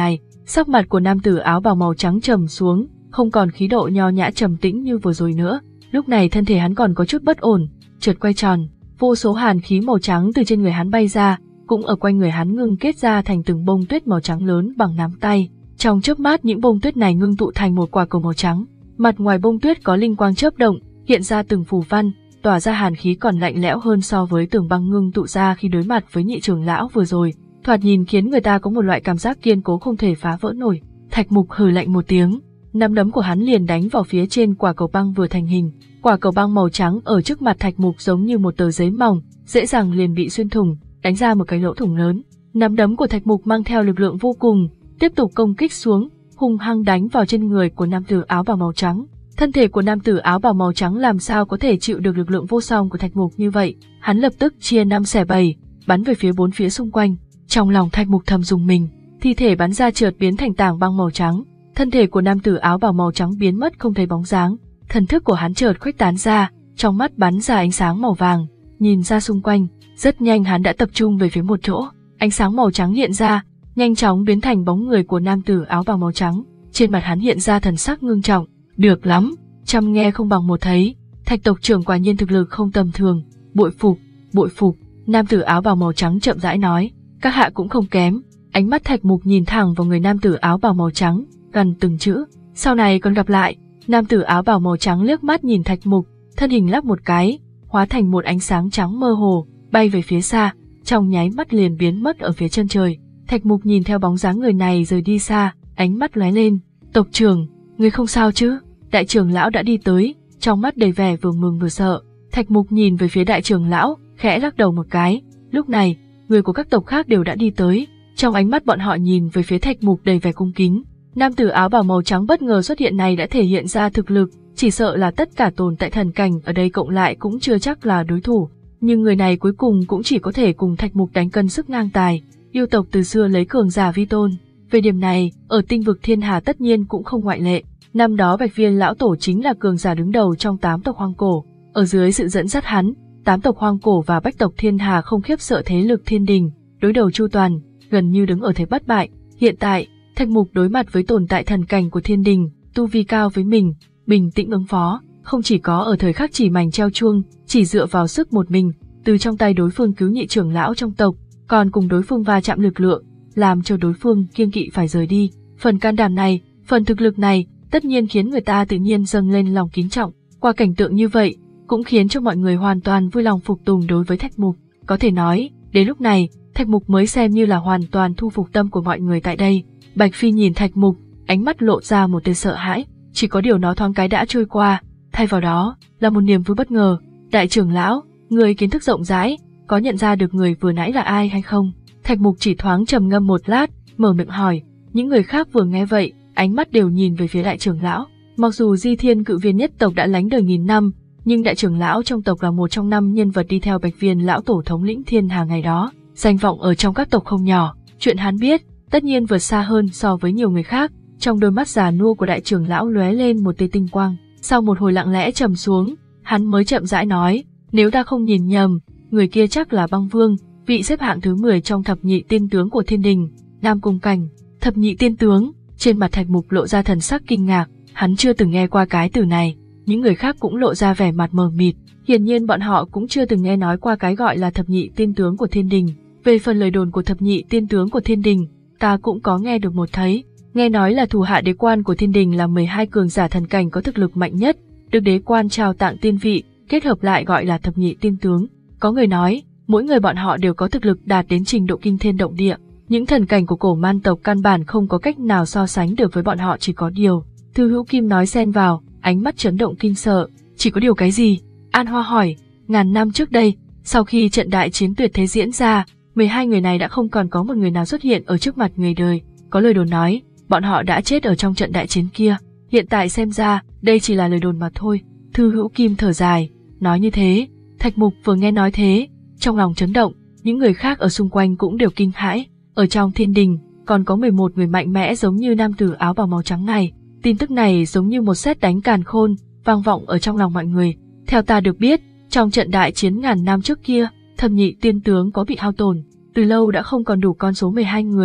Sắc mặt của nam tử áo bào màu trắng trầm xuống, không còn khí độ nho nhã trầm tĩnh như vừa rồi nữa. Lúc này thân thể hắn còn có chút bất ổn, chợt quay tròn, vô số hàn khí màu trắng từ trên người hắn bay ra, cũng ở quanh người hắn ngưng kết ra thành từng bông tuyết màu trắng lớn bằng nắm tay. Trong chớp mắt những bông tuyết này ngưng tụ thành một quả cầu màu trắng. Mặt ngoài bông tuyết có linh quang chớp động, hiện ra từng phù văn, tỏa ra hàn khí còn lạnh lẽo hơn so với tường băng ngưng tụ ra khi đối mặt với nhị trưởng lão vừa rồi. Thoạt nhìn khiến người ta có một loại cảm giác kiên cố không thể phá vỡ nổi. Thạch Mục hừ lạnh một tiếng, nắm đấm của hắn liền đánh vào phía trên quả cầu băng vừa thành hình. Quả cầu băng màu trắng ở trước mặt Thạch Mục giống như một tờ giấy mỏng, dễ dàng liền bị xuyên thủng, đánh ra một cái lỗ thủng lớn. Nắm đấm của Thạch Mục mang theo lực lượng vô cùng, tiếp tục công kích xuống, hung hăng đánh vào trên người của nam tử áo bào màu trắng. Thân thể của nam tử áo bào màu trắng làm sao có thể chịu được lực lượng vô song của Thạch Mục như vậy? Hắn lập tức chia năm xẻ bảy, bắn về phía bốn phía xung quanh. Trong lòng Thạch Mục thầm rùng mình, thi thể bắn ra chợt biến thành tảng băng màu trắng. Thân thể của nam tử áo bào màu trắng biến mất không thấy bóng dáng. Thần thức của hắn chợt khuếch tán ra, trong mắt bắn ra ánh sáng màu vàng, nhìn ra xung quanh, rất nhanh hắn đã tập trung về phía một chỗ. Ánh sáng màu trắng hiện ra, nhanh chóng biến thành bóng người của nam tử áo bào màu trắng. Trên mặt hắn hiện ra thần sắc ngưng trọng. Được lắm, trăm nghe không bằng một thấy, Thạch tộc trưởng quả nhiên thực lực không tầm thường, bội phục, bội phục. Nam tử áo bào màu trắng chậm rãi nói, các hạ cũng không kém. Ánh mắt Thạch Mục nhìn thẳng vào người nam tử áo bào màu trắng, gần từng chữ, sau này còn gặp lại. Nam tử áo bào màu trắng liếc mắt nhìn Thạch Mục, thân hình lắc một cái, hóa thành một ánh sáng trắng mơ hồ, bay về phía xa, trong nháy mắt liền biến mất ở phía chân trời. Thạch Mục nhìn theo bóng dáng người này rời đi xa, ánh mắt lóe lên, tộc trưởng, ngươi không sao chứ? Đại trưởng lão đã đi tới, trong mắt đầy vẻ vừa mừng vừa sợ. Thạch Mục nhìn về phía đại trưởng lão, khẽ lắc đầu một cái. Lúc này, người của các tộc khác đều đã đi tới, trong ánh mắt bọn họ nhìn về phía Thạch Mục đầy vẻ cung kính. Nam tử áo bào màu trắng bất ngờ xuất hiện này đã thể hiện ra thực lực, chỉ sợ là tất cả tồn tại thần cảnh ở đây cộng lại cũng chưa chắc là đối thủ. Nhưng người này cuối cùng cũng chỉ có thể cùng Thạch Mục đánh cân sức ngang tài. Yêu tộc từ xưa lấy cường giả vi tôn, về điểm này, ở tinh vực Thiên Hà tất nhiên cũng không ngoại lệ. Năm đó Bạch Viên lão tổ chính là cường giả đứng đầu trong tám tộc hoang cổ, ở dưới sự dẫn dắt hắn, tám tộc hoang cổ và bách tộc Thiên Hà không khiếp sợ thế lực thiên đình, đối đầu chu toàn, gần như đứng ở thế bất bại. Hiện tại, Thạch Mục đối mặt với tồn tại thần cảnh của thiên đình, tu vi cao với mình, bình tĩnh ứng phó, không chỉ có ở thời khắc chỉ mảnh treo chuông, chỉ dựa vào sức một mình, từ trong tay đối phương cứu nhị trưởng lão trong tộc, còn cùng đối phương va chạm lực lượng, làm cho đối phương kiêng kỵ phải rời đi. Phần can đảm này, phần thực lực này, tất nhiên khiến người ta tự nhiên dâng lên lòng kính trọng. Qua cảnh tượng như vậy, cũng khiến cho mọi người hoàn toàn vui lòng phục tùng đối với Thạch Mục. Có thể nói, đến lúc này, Thạch Mục mới xem như là hoàn toàn thu phục tâm của mọi người tại đây. Bạch Phi nhìn Thạch Mục, ánh mắt lộ ra một tia sợ hãi, chỉ có điều nó thoáng cái đã trôi qua, thay vào đó là một niềm vui bất ngờ. Đại trưởng lão, người kiến thức rộng rãi, có nhận ra được người vừa nãy là ai hay không? Thạch Mục chỉ thoáng trầm ngâm một lát, mở miệng hỏi. Những người khác vừa nghe vậy, ánh mắt đều nhìn về phía đại trưởng lão. Mặc dù Di Thiên Cự Viên nhất tộc đã lánh đời nghìn năm, nhưng đại trưởng lão trong tộc là một trong năm nhân vật đi theo Bạch Viên lão tổ thống lĩnh Thiên Hà ngày đó, danh vọng ở trong các tộc không nhỏ. Chuyện hắn biết, tất nhiên vượt xa hơn so với nhiều người khác. Trong đôi mắt già nua của đại trưởng lão lóe lên một tia tinh quang. Sau một hồi lặng lẽ trầm xuống, hắn mới chậm rãi nói, nếu ta không nhìn nhầm, người kia chắc là Băng Vương, vị xếp hạng thứ mười trong thập nhị tiên tướng của thiên đình, Nam Cung Cảnh. Thập nhị tiên tướng, trên mặt Thạch Mục lộ ra thần sắc kinh ngạc, hắn chưa từng nghe qua cái từ này. Những người khác cũng lộ ra vẻ mặt mờ mịt, hiển nhiên bọn họ cũng chưa từng nghe nói qua cái gọi là thập nhị tiên tướng của thiên đình. Về phần lời đồn của thập nhị tiên tướng của thiên đình, ta cũng có nghe được một thấy, nghe nói là thủ hạ đế quan của thiên đình là mười hai cường giả thần cảnh có thực lực mạnh nhất, được đế quan trao tặng tiên vị, kết hợp lại gọi là thập nhị tiên tướng. Có người nói, mỗi người bọn họ đều có thực lực đạt đến trình độ kinh thiên động địa. Những thần cảnh của cổ man tộc căn bản không có cách nào so sánh được với bọn họ, chỉ có điều. Thư Hữu Kim nói xen vào, ánh mắt chấn động kinh sợ. Chỉ có điều cái gì? An Hoa hỏi. Ngàn năm trước đây, sau khi trận đại chiến tuyệt thế diễn ra, mười hai người này đã không còn có một người nào xuất hiện ở trước mặt người đời. Có lời đồn nói, bọn họ đã chết ở trong trận đại chiến kia. Hiện tại xem ra, đây chỉ là lời đồn mà thôi. Thư Hữu Kim thở dài, nói như thế. Thạch Mục vừa nghe nói thế, trong lòng chấn động, những người khác ở xung quanh cũng đều kinh hãi. Ở trong thiên đình, còn có mười một người mạnh mẽ giống như nam tử áo bào màu trắng này. Tin tức này giống như một sét đánh càn khôn, vang vọng ở trong lòng mọi người. Theo ta được biết, trong trận đại chiến ngàn năm trước kia, thập nhị tiên tướng có bị hao tổn, từ lâu đã không còn đủ con số mười hai người,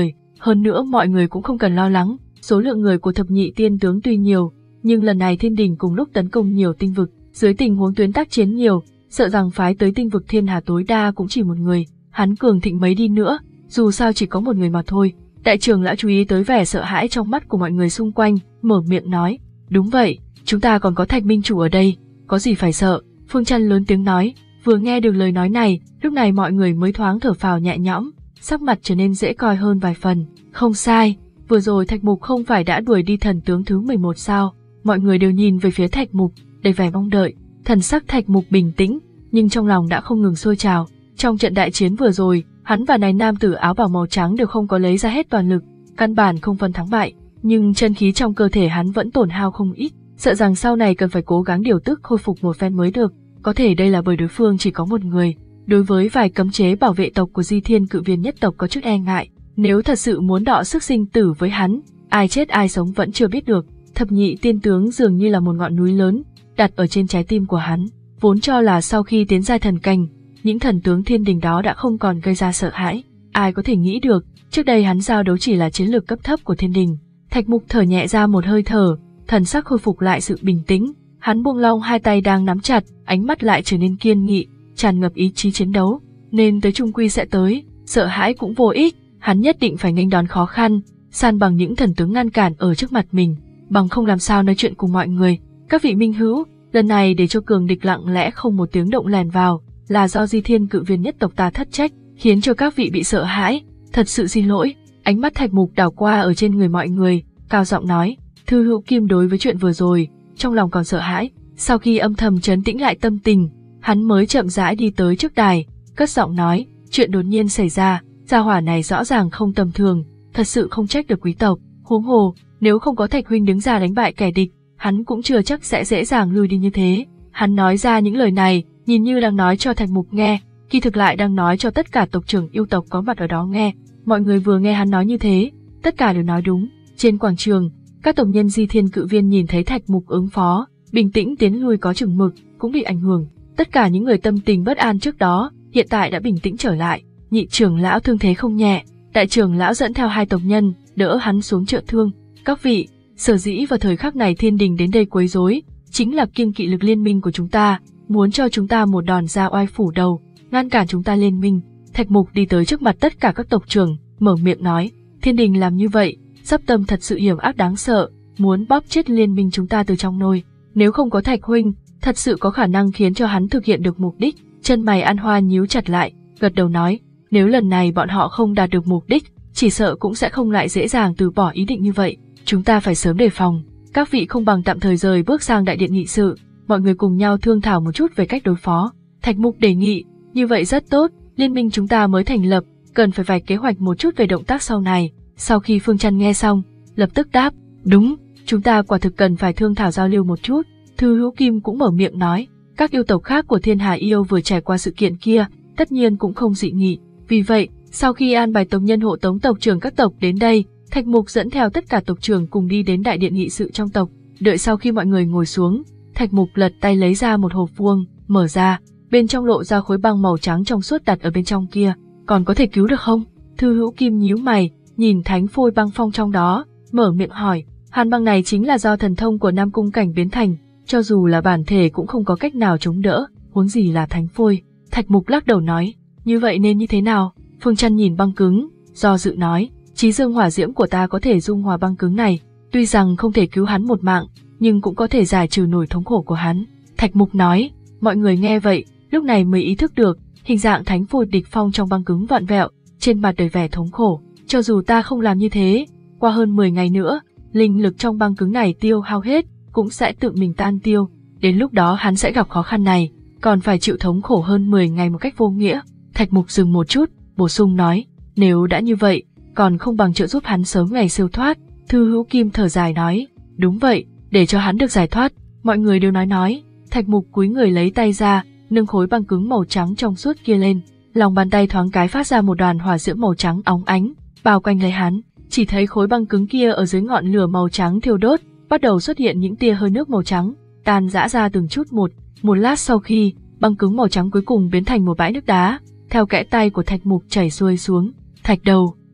Hơn nữa mọi người cũng không cần lo lắng, số lượng người của thập nhị tiên tướng tuy nhiều, nhưng lần này thiên đình cùng lúc tấn công nhiều tinh vực, dưới tình huống tuyến tác chiến nhiều, sợ rằng phái tới tinh vực thiên hà tối đa cũng chỉ một người, hắn cường thịnh mấy đi nữa, dù sao chỉ có một người mà thôi. Đại trưởng lão chú ý tới vẻ sợ hãi trong mắt của mọi người xung quanh, mở miệng nói, đúng vậy, chúng ta còn có Thạch Minh Chủ ở đây, có gì phải sợ, Phương Chân lớn tiếng nói. Vừa nghe được lời nói này, lúc này mọi người mới thoáng thở phào nhẹ nhõm, sắc mặt trở nên dễ coi hơn vài phần. Không sai, vừa rồi Thạch Mục không phải đã đuổi đi thần tướng thứ mười một sao? Mọi người đều nhìn về phía Thạch Mục, đầy vẻ mong đợi. Thần sắc Thạch Mục bình tĩnh, nhưng trong lòng đã không ngừng sôi trào. Trong trận đại chiến vừa rồi, hắn và này nam tử áo bào màu trắng đều không có lấy ra hết toàn lực, căn bản không phân thắng bại, nhưng chân khí trong cơ thể hắn vẫn tổn hao không ít, sợ rằng sau này cần phải cố gắng điều tức khôi phục một phen mới được. Có thể đây là bởi đối phương chỉ có một người, đối với vài cấm chế bảo vệ tộc của Di Thiên Cự Viên nhất tộc có chút e ngại, nếu thật sự muốn đọ sức sinh tử với hắn, ai chết ai sống vẫn chưa biết được. Thập nhị tiên tướng dường như là một ngọn núi lớn, đặt ở trên trái tim của hắn, vốn cho là sau khi tiến giai thần cảnh, những thần tướng thiên đình đó đã không còn gây ra sợ hãi, ai có thể nghĩ được, trước đây hắn giao đấu chỉ là chiến lược cấp thấp của thiên đình. Thạch Mục thở nhẹ ra một hơi thở, thần sắc khôi phục lại sự bình tĩnh. Hắn buông lỏng hai tay đang nắm chặt, ánh mắt lại trở nên kiên nghị, tràn ngập ý chí chiến đấu. Nên tới trung quy sẽ tới, sợ hãi cũng vô ích, hắn nhất định phải nghênh đón khó khăn, san bằng những thần tướng ngăn cản ở trước mặt mình, bằng không làm sao nói chuyện cùng mọi người. Các vị minh hữu, lần này để cho cường địch lặng lẽ không một tiếng động lèn vào, là do Di Thiên Cự Viên nhất tộc ta thất trách, khiến cho các vị bị sợ hãi, thật sự xin lỗi. Ánh mắt Thạch Mục đảo qua ở trên người mọi người, cao giọng nói. Thư Hữu Kim đối với chuyện vừa rồi, trong lòng còn sợ hãi, sau khi âm thầm trấn tĩnh lại tâm tình, hắn mới chậm rãi đi tới trước đài, cất giọng nói, chuyện đột nhiên xảy ra, gia hỏa này rõ ràng không tầm thường, thật sự không trách được quý tộc, huống hồ, nếu không có Thạch huynh đứng ra đánh bại kẻ địch, hắn cũng chưa chắc sẽ dễ dàng lui đi như thế. Hắn nói ra những lời này, nhìn như đang nói cho Thạch Mục nghe, kỳ thực lại đang nói cho tất cả tộc trưởng yêu tộc có mặt ở đó nghe. Mọi người vừa nghe hắn nói như thế, tất cả đều nói đúng. Trên quảng trường, các tộc nhân Di Thiên Cự Viên nhìn thấy Thạch Mục ứng phó, bình tĩnh tiến lui có chừng mực, cũng bị ảnh hưởng. Tất cả những người tâm tình bất an trước đó, hiện tại đã bình tĩnh trở lại. Nhị trưởng lão thương thế không nhẹ, đại trưởng lão dẫn theo hai tộc nhân, đỡ hắn xuống chữa thương. Các vị, sở dĩ vào thời khắc này thiên đình đến đây quấy rối, chính là kiêng kỵ lực liên minh của chúng ta, muốn cho chúng ta một đòn ra oai phủ đầu, ngăn cản chúng ta liên minh. Thạch Mục đi tới trước mặt tất cả các tộc trưởng, mở miệng nói, thiên đình làm như vậy, sắp tâm thật sự hiểm ác đáng sợ, muốn bóp chết liên minh chúng ta từ trong nôi. Nếu không có Thạch huynh, thật sự có khả năng khiến cho hắn thực hiện được mục đích. Chân mày An Hoa nhíu chặt lại, gật đầu nói, nếu lần này bọn họ không đạt được mục đích, chỉ sợ cũng sẽ không lại dễ dàng từ bỏ ý định như vậy. Chúng ta phải sớm đề phòng. Các vị không bằng tạm thời rời bước sang đại điện nghị sự, mọi người cùng nhau thương thảo một chút về cách đối phó. Thạch Mục đề nghị, như vậy rất tốt, liên minh chúng ta mới thành lập, cần phải vạch kế hoạch một chút về động tác sau này. Sau khi Phương Chân nghe xong, lập tức đáp, đúng, chúng ta quả thực cần phải thương thảo giao lưu một chút. Thư Hữu Kim cũng mở miệng nói, các yêu tộc khác của Thiên Hà Yêu vừa trải qua sự kiện kia, tất nhiên cũng không dị nghị. Vì vậy, sau khi an bài tộc nhân hộ tống tộc trưởng các tộc đến đây, Thạch Mục dẫn theo tất cả tộc trưởng cùng đi đến đại điện nghị sự trong tộc. Đợi sau khi mọi người ngồi xuống, Thạch Mục lật tay lấy ra một hộp vuông, mở ra, bên trong lộ ra khối băng màu trắng trong suốt đặt ở bên trong kia. Còn có thể cứu được không? Thư Hữu Kim nhíu mày, nhìn thánh phôi băng phong trong đó, mở miệng hỏi. Hàn băng này chính là do thần thông của Nam Cung Cảnh biến thành, cho dù là bản thể cũng không có cách nào chống đỡ, huống gì là thánh phôi. Thạch Mục lắc đầu nói, như vậy nên như thế nào? Phương Chân nhìn băng cứng, do dự nói, Chí Dương hỏa diễm của ta có thể dung hòa băng cứng này, tuy rằng không thể cứu hắn một mạng, nhưng cũng có thể giải trừ nổi thống khổ của hắn. Thạch Mục nói, mọi người nghe vậy, lúc này mới ý thức được, hình dạng thánh phôi địch phong trong băng cứng vặn vẹo, trên mặt đầy vẻ thống khổ. Cho dù ta không làm như thế, qua hơn mười ngày nữa, linh lực trong băng cứng này tiêu hao hết, cũng sẽ tự mình tan tiêu. Đến lúc đó hắn sẽ gặp khó khăn này, còn phải chịu thống khổ hơn mười ngày một cách vô nghĩa. Thạch Mục dừng một chút, bổ sung nói, nếu đã như vậy, còn không bằng trợ giúp hắn sớm ngày siêu thoát. Thư Hữu Kim thở dài nói, đúng vậy, để cho hắn được giải thoát. Mọi người đều nói nói. Thạch Mục cúi người lấy tay ra, nâng khối băng cứng màu trắng trong suốt kia lên, lòng bàn tay thoáng cái phát ra một đoàn hỏa diễm màu trắng óng ánh, bao quanh lấy hắn. Chỉ thấy khối băng cứng kia ở dưới ngọn lửa màu trắng thiêu đốt, bắt đầu xuất hiện những tia hơi nước màu trắng, tan rã ra từng chút một. Một lát sau khi, băng cứng màu trắng cuối cùng biến thành một bãi nước đá, theo kẽ tay của Thạch Mục chảy xuôi xuống. Thạch đầu,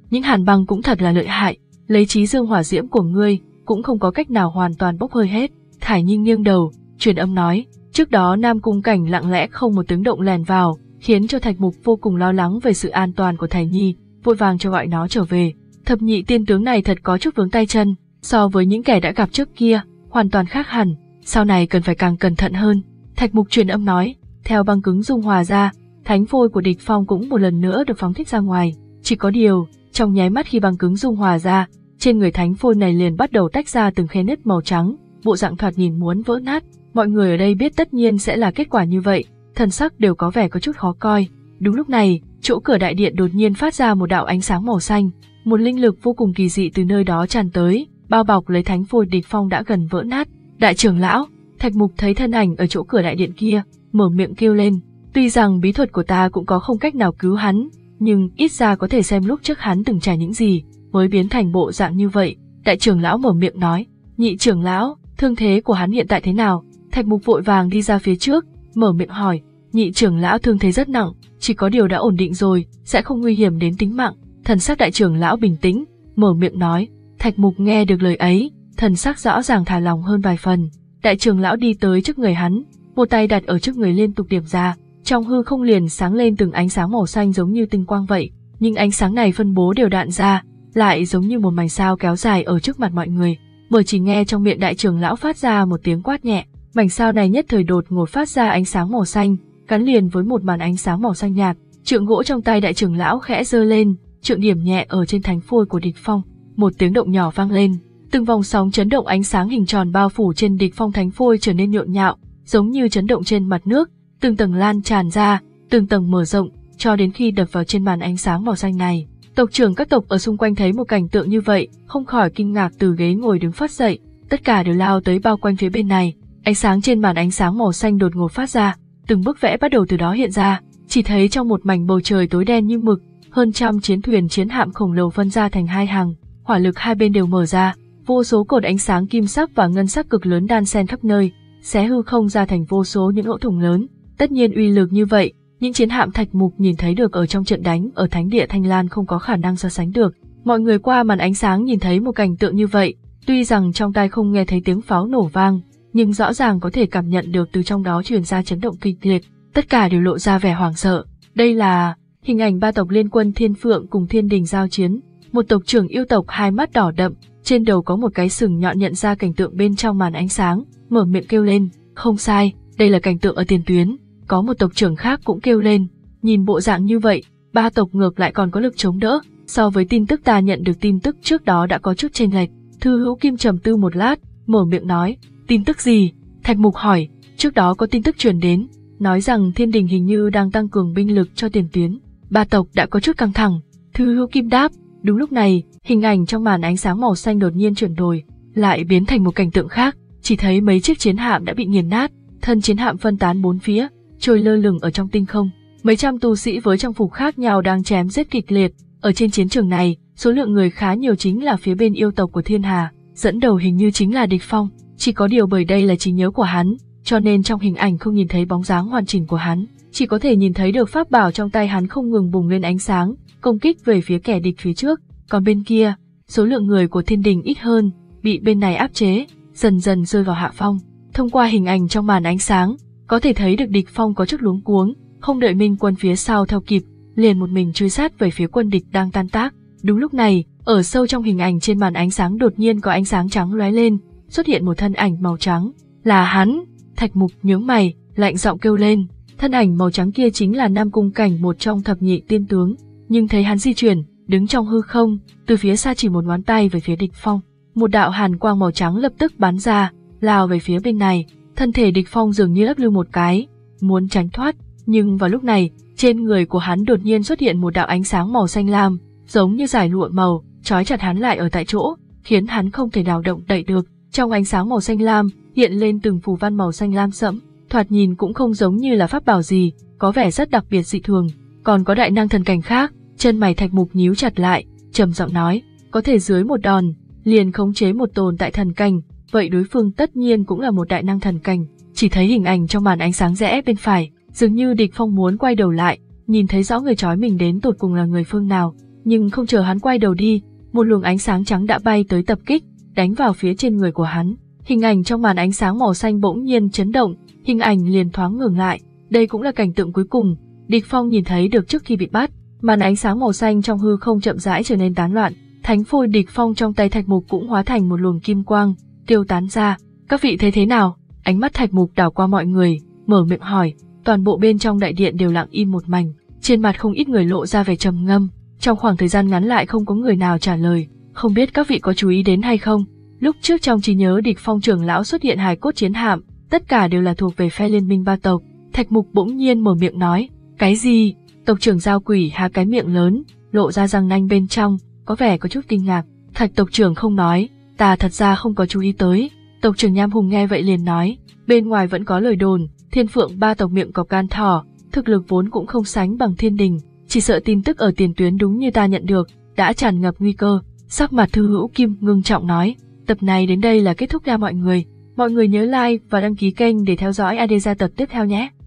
những hàn băng cũng thật là lợi hại, lấy trí dương hỏa diễm của ngươi, cũng không có cách nào hoàn toàn bốc hơi hết. Thải Nhi nghiêng đầu, truyền âm nói, trước đó Nam Cung Cảnh lặng lẽ không một tiếng động lèn vào, khiến cho Thạch Mục vô cùng lo lắng về sự an toàn của Thải Nhi, vội vàng cho gọi nó trở về. Thập nhị tiên tướng này thật có chút vướng tay chân, so với những kẻ đã gặp trước kia, hoàn toàn khác hẳn, sau này cần phải càng cẩn thận hơn. Thạch Mục truyền âm nói, theo băng cứng dung hòa ra, thánh phôi của địch phong cũng một lần nữa được phóng thích ra ngoài. Chỉ có điều, trong nháy mắt khi băng cứng dung hòa ra, trên người thánh phôi này liền bắt đầu tách ra từng khe nứt màu trắng, bộ dạng thoạt nhìn muốn vỡ nát. Mọi người ở đây biết tất nhiên sẽ là kết quả như vậy, thần sắc đều có vẻ có chút khó coi. Đúng lúc này, chỗ cửa đại điện đột nhiên phát ra một đạo ánh sáng màu xanh, một linh lực vô cùng kỳ dị từ nơi đó tràn tới, bao bọc lấy thánh phôi địch phong đã gần vỡ nát. Đại trưởng lão, Thạch Mục thấy thân ảnh ở chỗ cửa đại điện kia, mở miệng kêu lên, tuy rằng bí thuật của ta cũng có không cách nào cứu hắn, nhưng ít ra có thể xem lúc trước hắn từng trải những gì, mới biến thành bộ dạng như vậy. Đại trưởng lão mở miệng nói, nhị trưởng lão, thương thế của hắn hiện tại thế nào? Thạch Mục vội vàng đi ra phía trước, mở miệng hỏi, nhị trưởng lão thương thế rất nặng, chỉ có điều đã ổn định rồi, sẽ không nguy hiểm đến tính mạng. Thần sắc đại trưởng lão bình tĩnh, mở miệng nói. Thạch Mục nghe được lời ấy, thần sắc rõ ràng thả lòng hơn vài phần. Đại trưởng lão đi tới trước người hắn, một tay đặt ở trước người liên tục điểm ra, trong hư không liền sáng lên từng ánh sáng màu xanh giống như tinh quang vậy, nhưng ánh sáng này phân bố đều đặn ra, lại giống như một mảnh sao kéo dài ở trước mặt mọi người. Bởi chỉ nghe trong miệng đại trưởng lão phát ra một tiếng quát nhẹ, mảnh sao này nhất thời đột ngột phát ra ánh sáng màu xanh, gắn liền với một màn ánh sáng màu xanh nhạt. Trượng gỗ trong tay đại trưởng lão khẽ giơ lên, trượng điểm nhẹ ở trên thánh phôi của địch phong, một tiếng động nhỏ vang lên, từng vòng sóng chấn động ánh sáng hình tròn bao phủ trên địch phong thánh phôi trở nên nhộn nhạo, giống như chấn động trên mặt nước, từng tầng lan tràn ra, từng tầng mở rộng, cho đến khi đập vào trên màn ánh sáng màu xanh này. Tộc trưởng các tộc ở xung quanh thấy một cảnh tượng như vậy, không khỏi kinh ngạc từ ghế ngồi đứng phát dậy, tất cả đều lao tới bao quanh phía bên này. Ánh sáng trên màn ánh sáng màu xanh đột ngột phát ra, từng bức vẽ bắt đầu từ đó hiện ra, chỉ thấy trong một mảnh bầu trời tối đen như mực, hơn trăm chiến thuyền chiến hạm khổng lồ phân ra thành hai hàng, hỏa lực hai bên đều mở ra, vô số cột ánh sáng kim sắc và ngân sắc cực lớn đan xen khắp nơi, xé hư không ra thành vô số những lỗ thủng lớn. Tất nhiên uy lực như vậy, những chiến hạm Thạch Mục nhìn thấy được ở trong trận đánh ở Thánh địa Thanh Lan không có khả năng so sánh được. Mọi người qua màn ánh sáng nhìn thấy một cảnh tượng như vậy, tuy rằng trong tai không nghe thấy tiếng pháo nổ vang, nhưng rõ ràng có thể cảm nhận được từ trong đó truyền ra chấn động kịch liệt, tất cả đều lộ ra vẻ hoảng sợ. Đây là hình ảnh ba tộc liên quân Thiên Phượng cùng Thiên Đình giao chiến, một tộc trưởng yêu tộc hai mắt đỏ đậm, trên đầu có một cái sừng nhọn nhận ra cảnh tượng bên trong màn ánh sáng, mở miệng kêu lên, không sai, đây là cảnh tượng ở tiền tuyến. Có một tộc trưởng khác cũng kêu lên, nhìn bộ dạng như vậy, ba tộc ngược lại còn có lực chống đỡ, so với tin tức ta nhận được tin tức trước đó đã có chút chênh lệch. Thư Hữu Kim trầm tư một lát, mở miệng nói, tin tức gì? Thạch Mục hỏi, trước đó có tin tức truyền đến, nói rằng Thiên Đình hình như đang tăng cường binh lực cho tiền tuyến, ba tộc đã có chút căng thẳng. Thư Hữu Kim đáp. Đúng lúc này, hình ảnh trong màn ánh sáng màu xanh đột nhiên chuyển đổi, lại biến thành một cảnh tượng khác, chỉ thấy mấy chiếc chiến hạm đã bị nghiền nát, thân chiến hạm phân tán bốn phía, trôi lơ lửng ở trong tinh không. Mấy trăm tu sĩ với trang phục khác nhau đang chém giết kịch liệt. Ở trên chiến trường này, số lượng người khá nhiều chính là phía bên yêu tộc của Thiên Hà, dẫn đầu hình như chính là Địch Phong. Chỉ có điều bởi đây là trí nhớ của hắn, cho nên trong hình ảnh không nhìn thấy bóng dáng hoàn chỉnh của hắn, chỉ có thể nhìn thấy được pháp bảo trong tay hắn không ngừng bùng lên ánh sáng, công kích về phía kẻ địch phía trước. Còn bên kia, số lượng người của Thiên Đình ít hơn, bị bên này áp chế, dần dần rơi vào hạ phong. Thông qua hình ảnh trong màn ánh sáng, có thể thấy được Địch Phong có chút luống cuống, không đợi minh quân phía sau theo kịp, liền một mình truy sát về phía quân địch đang tan tác. Đúng lúc này, ở sâu trong hình ảnh trên màn ánh sáng đột nhiên có ánh sáng trắng lóe lên, xuất hiện một thân ảnh màu trắng. Là hắn! Thạch Mục nhướng mày, lạnh giọng kêu lên. Thân ảnh màu trắng kia chính là Nam Cung Cảnh, một trong thập nhị tiên tướng. Nhưng thấy hắn di chuyển, đứng trong hư không, từ phía xa chỉ một ngón tay về phía Địch Phong, một đạo hàn quang màu trắng lập tức bắn ra, lao về phía bên này. Thân thể Địch Phong dường như lắc lư một cái, muốn tránh thoát, nhưng vào lúc này, trên người của hắn đột nhiên xuất hiện một đạo ánh sáng màu xanh lam, giống như dải lụa màu, trói chặt hắn lại ở tại chỗ, khiến hắn không thể nào động đậy được. Trong ánh sáng màu xanh lam, hiện lên từng phù văn màu xanh lam sẫm, thoạt nhìn cũng không giống như là pháp bảo gì, có vẻ rất đặc biệt dị thường. Còn có đại năng thần cảnh khác. Chân mày Thạch Mục nhíu chặt lại, trầm giọng nói, có thể dưới một đòn, liền khống chế một tồn tại thần cảnh, vậy đối phương tất nhiên cũng là một đại năng thần cảnh. Chỉ thấy hình ảnh trong màn ánh sáng rẽ bên phải, dường như Địch Phong muốn quay đầu lại, nhìn thấy rõ người trói mình đến tột cùng là người phương nào, Nhưng không chờ hắn quay đầu đi, một luồng ánh sáng trắng đã bay tới tập kích, đánh vào phía trên người của hắn. Hình ảnh trong màn ánh sáng màu xanh bỗng nhiên chấn động, hình ảnh liền thoáng ngừng lại. Đây cũng là cảnh tượng cuối cùng Địch Phong nhìn thấy được trước khi bị bắt. Màn ánh sáng màu xanh trong hư không chậm rãi trở nên tán loạn, thánh phôi Địch Phong trong tay Thạch Mục cũng hóa thành một luồng kim quang, tiêu tán ra. Các vị thấy thế nào? Ánh mắt Thạch Mục đảo qua mọi người, mở miệng hỏi. Toàn bộ bên trong đại điện đều lặng im một mảnh, trên mặt không ít người lộ ra vẻ trầm ngâm. Trong khoảng thời gian ngắn lại không có người nào trả lời. Không biết các vị có chú ý đến hay không? Lúc trước trong trí nhớ Địch Phong trưởng lão xuất hiện hài cốt chiến hạm, tất cả đều là thuộc về phe liên minh ba tộc. Thạch Mục bỗng nhiên mở miệng nói. Cái gì? Tộc trưởng Giao Quỷ há cái miệng lớn, lộ ra răng nanh bên trong, có vẻ có chút kinh ngạc. Thạch tộc trưởng không nói, ta thật ra không có chú ý tới. Tộc trưởng Nham Hùng nghe vậy liền nói, bên ngoài vẫn có lời đồn, Thiên Phượng ba tộc miệng có gan thỏ, thực lực vốn cũng không sánh bằng Thiên Đình, chỉ sợ tin tức ở tiền tuyến đúng như ta nhận được, đã tràn ngập nguy cơ. Sắc mặt Thư Hữu Kim ngưng trọng nói, tập này đến đây là kết thúc nha mọi người. Mọi người nhớ like và đăng ký kênh để theo dõi a đê gia tập tiếp theo nhé.